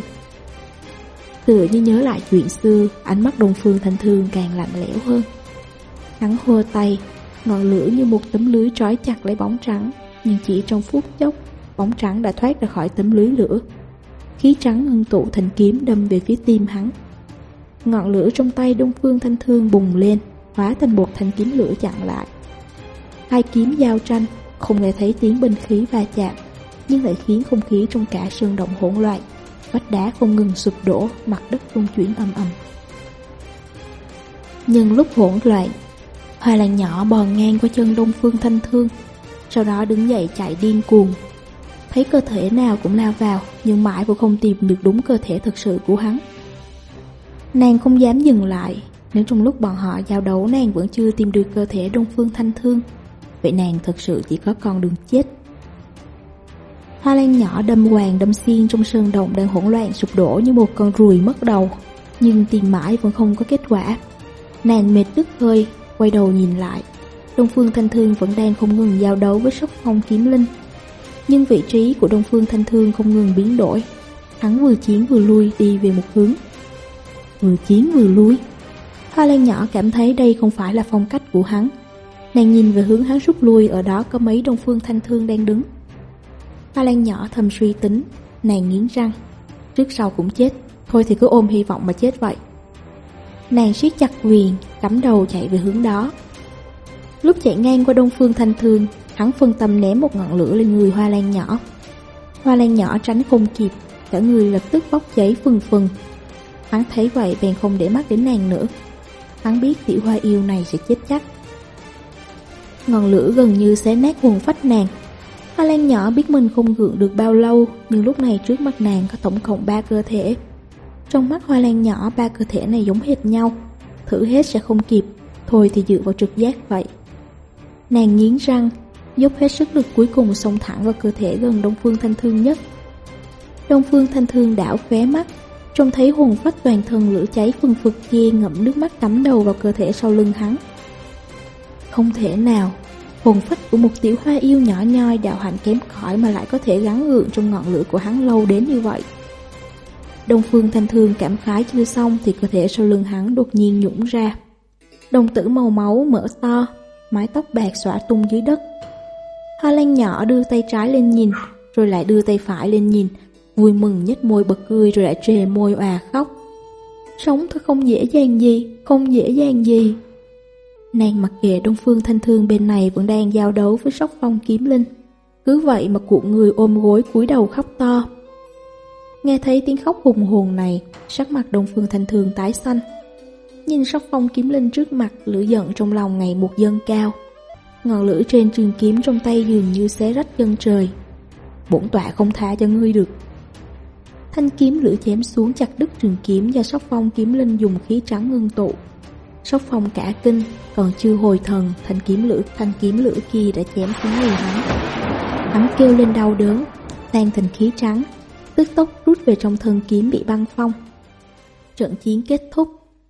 Tựa như nhớ lại chuyện xưa, ánh mắt Đông Phương Thanh Thương càng lạnh lẽo hơn. Hắn hô tay, ngọn lửa như một tấm lưới trói chặt lấy bóng trắng, nhưng chỉ trong phút chốc, bóng trắng đã thoát ra khỏi tấm lưới lửa. Khí trắng ngưng tụ thành kiếm đâm về phía tim hắn. Ngọn lửa trong tay Đông Phương Thanh Thương bùng lên, hóa thành một thanh kiếm lửa chặn lại. Hai kiếm giao tranh, không nghe thấy tiếng binh khí va chạm, nhưng lại khiến không khí trong cả sơn động hỗn loạn. Vách đá không ngừng sụp đổ, mặt đất rung chuyển ầm ầm. Nhưng lúc hỗn loạn, hoa lan nhỏ bò ngang qua chân Đông Phương Thanh Thương, sau đó đứng dậy chạy điên cuồng. Thấy cơ thể nào cũng lao vào, nhưng mãi vẫn không tìm được đúng cơ thể thực sự của hắn. Nàng không dám dừng lại. Nếu trong lúc bọn họ giao đấu nàng vẫn chưa tìm được cơ thể Đông Phương Thanh Thương, vậy nàng thật sự chỉ có con đường chết. Hoa lan nhỏ đâm hoàng đâm xiên trong sơn động đang hỗn loạn sụp đổ như một con ruồi mất đầu, nhưng tìm mãi vẫn không có kết quả. Nàng mệt đứt hơi, quay đầu nhìn lại. Đông Phương Thanh Thương vẫn đang không ngừng giao đấu với Sóc Phong kiếm linh, nhưng vị trí của Đông Phương Thanh Thương không ngừng biến đổi. Hắn vừa chiến vừa lui đi về một hướng. Vừa chiến vừa lui. Hoa lan nhỏ cảm thấy đây không phải là phong cách của hắn. Nàng nhìn về hướng hắn rút lui, ở đó có mấy Đông Phương Thanh Thương đang đứng. Hoa lan nhỏ thầm suy tính, nàng nghiến răng. Trước sau cũng chết, thôi thì cứ ôm hy vọng mà chết vậy. Nàng siết chặt quyền, cắm đầu chạy về hướng đó. Lúc chạy ngang qua Đông Phương Thanh Thương, hắn phân tâm ném một ngọn lửa lên người hoa lan nhỏ. Hoa lan nhỏ tránh không kịp, cả người lập tức bốc cháy phừng phừng. Hắn thấy vậy bèn không để mắt đến nàng nữa. Hắn biết tiểu hoa yêu này sẽ chết chắc. Ngọn lửa gần như xé nát hồn phách nàng. Hoa Lan nhỏ biết mình không gượng được bao lâu, nhưng lúc này trước mặt nàng có tổng cộng 3 cơ thể. Trong mắt Hoa Lan nhỏ, 3 cơ thể này giống hệt nhau, thử hết sẽ không kịp, thôi thì dựa vào trực giác vậy. Nàng nghiến răng, dốc hết sức lực cuối cùng xông thẳng vào cơ thể gần Đông Phương Thanh Thương nhất. Đông Phương Thanh Thương đảo khóe mắt, trông thấy hồn phách toàn thân lửa cháy phừng phực kia ngậm nước mắt cắm đầu vào cơ thể sau lưng hắn. Không thể nào, hồn phách của một tiểu hoa yêu nhỏ nhoi đạo hạnh kém cỏi mà lại có thể gắn gượng trong ngọn lửa của hắn lâu đến như vậy. Đông Phương Thanh Thương cảm khái chưa xong thì cơ thể sau lưng hắn đột nhiên nhũn ra. Đồng tử màu máu mở to, mái tóc bạc xõa tung dưới đất. Hoa Lan nhỏ đưa tay trái lên nhìn, rồi lại đưa tay phải lên nhìn, vui mừng nhếch môi bật cười rồi lại trề môi òa khóc. Sống thật không dễ dàng gì, không dễ dàng gì. Nàng mặc kệ Đông Phương Thanh Thương bên này vẫn đang giao đấu với Sóc Phong Kiếm Linh, cứ vậy mà cuộn người ôm gối cúi đầu khóc to. Nghe thấy tiếng khóc hùng hồn này, sắc mặt Đông Phương Thanh Thương tái xanh. Nhìn Sóc Phong Kiếm Linh trước mặt, lửa giận trong lòng ngày một dâng cao. Ngọn lửa trên trường kiếm trong tay dường như xé rách chân trời. Bổn tọa không tha cho ngươi được. Thanh kiếm lửa chém xuống chặt đứt trường kiếm do Sóc Phong Kiếm Linh dùng khí trắng ngưng tụ. Sóc Phong cả kinh, còn chưa hồi thần, thanh kiếm lửa kia đã chém xuống người hắn. Hắn kêu lên đau đớn, tan thành khí trắng, tức tốc rút về trong thân kiếm bị băng phong. Trận chiến kết thúc.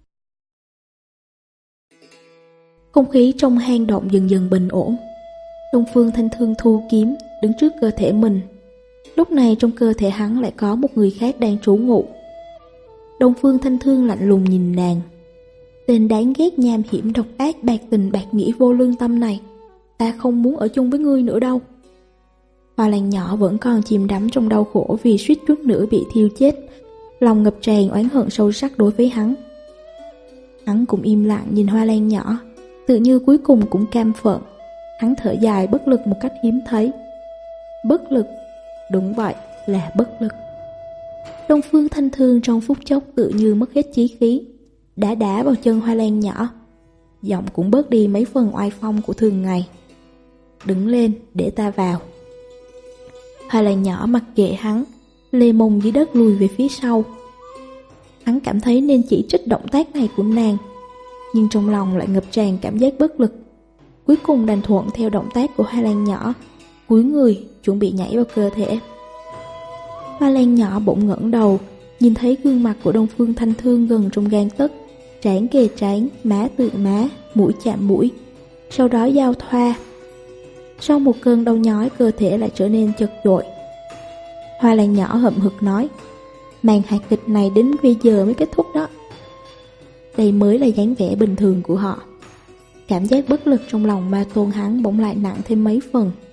Không khí trong hang động dần dần bình ổn. Đông Phương Thanh Thương thu kiếm, đứng trước cơ thể mình. Lúc này trong cơ thể hắn lại có một người khác đang trú ngụ. Đông Phương Thanh Thương lạnh lùng nhìn nàng. Tên đáng ghét nham hiểm độc ác bạc tình bạc nghĩa vô lương tâm này, ta không muốn ở chung với ngươi nữa đâu. Hoa Lan nhỏ vẫn còn chìm đắm trong đau khổ vì suýt chút nữa bị thiêu chết, lòng ngập tràn oán hận sâu sắc đối với hắn. Hắn cũng im lặng nhìn Hoa Lan nhỏ, tự như cuối cùng cũng cam phận. Hắn thở dài bất lực một cách hiếm thấy. Bất lực, đúng vậy, là bất lực. Đông Phương Thanh Thương trong phút chốc tự như mất hết chí khí, đá vào chân Hoa Lan nhỏ, giọng cũng bớt đi mấy phần oai phong của thường ngày. Đứng lên, để ta vào. Hoa Lan nhỏ mặc kệ hắn, lê mông dưới đất lùi về phía sau. Hắn cảm thấy nên chỉ trích động tác này của nàng, nhưng trong lòng lại ngập tràn cảm giác bất lực. Cuối cùng đành thuận theo động tác của Hoa Lan nhỏ, cúi người chuẩn bị nhảy vào cơ thể. Hoa Lan nhỏ bỗng ngẩng đầu, nhìn thấy gương mặt của Đông Phương Thanh Thương gần trong gang tấc, trán kề trán, má tựa má, mũi chạm mũi, sau đó giao thoa. Sau một cơn đau nhói, cơ thể lại trở nên chật chội. Hoa Lan nhỏ hậm hực nói, màn hài kịch này đến bây giờ mới kết thúc đó. Đây mới là dáng vẻ bình thường của họ. Cảm giác bất lực trong lòng Ma Tôn hắn bỗng lại nặng thêm mấy phần.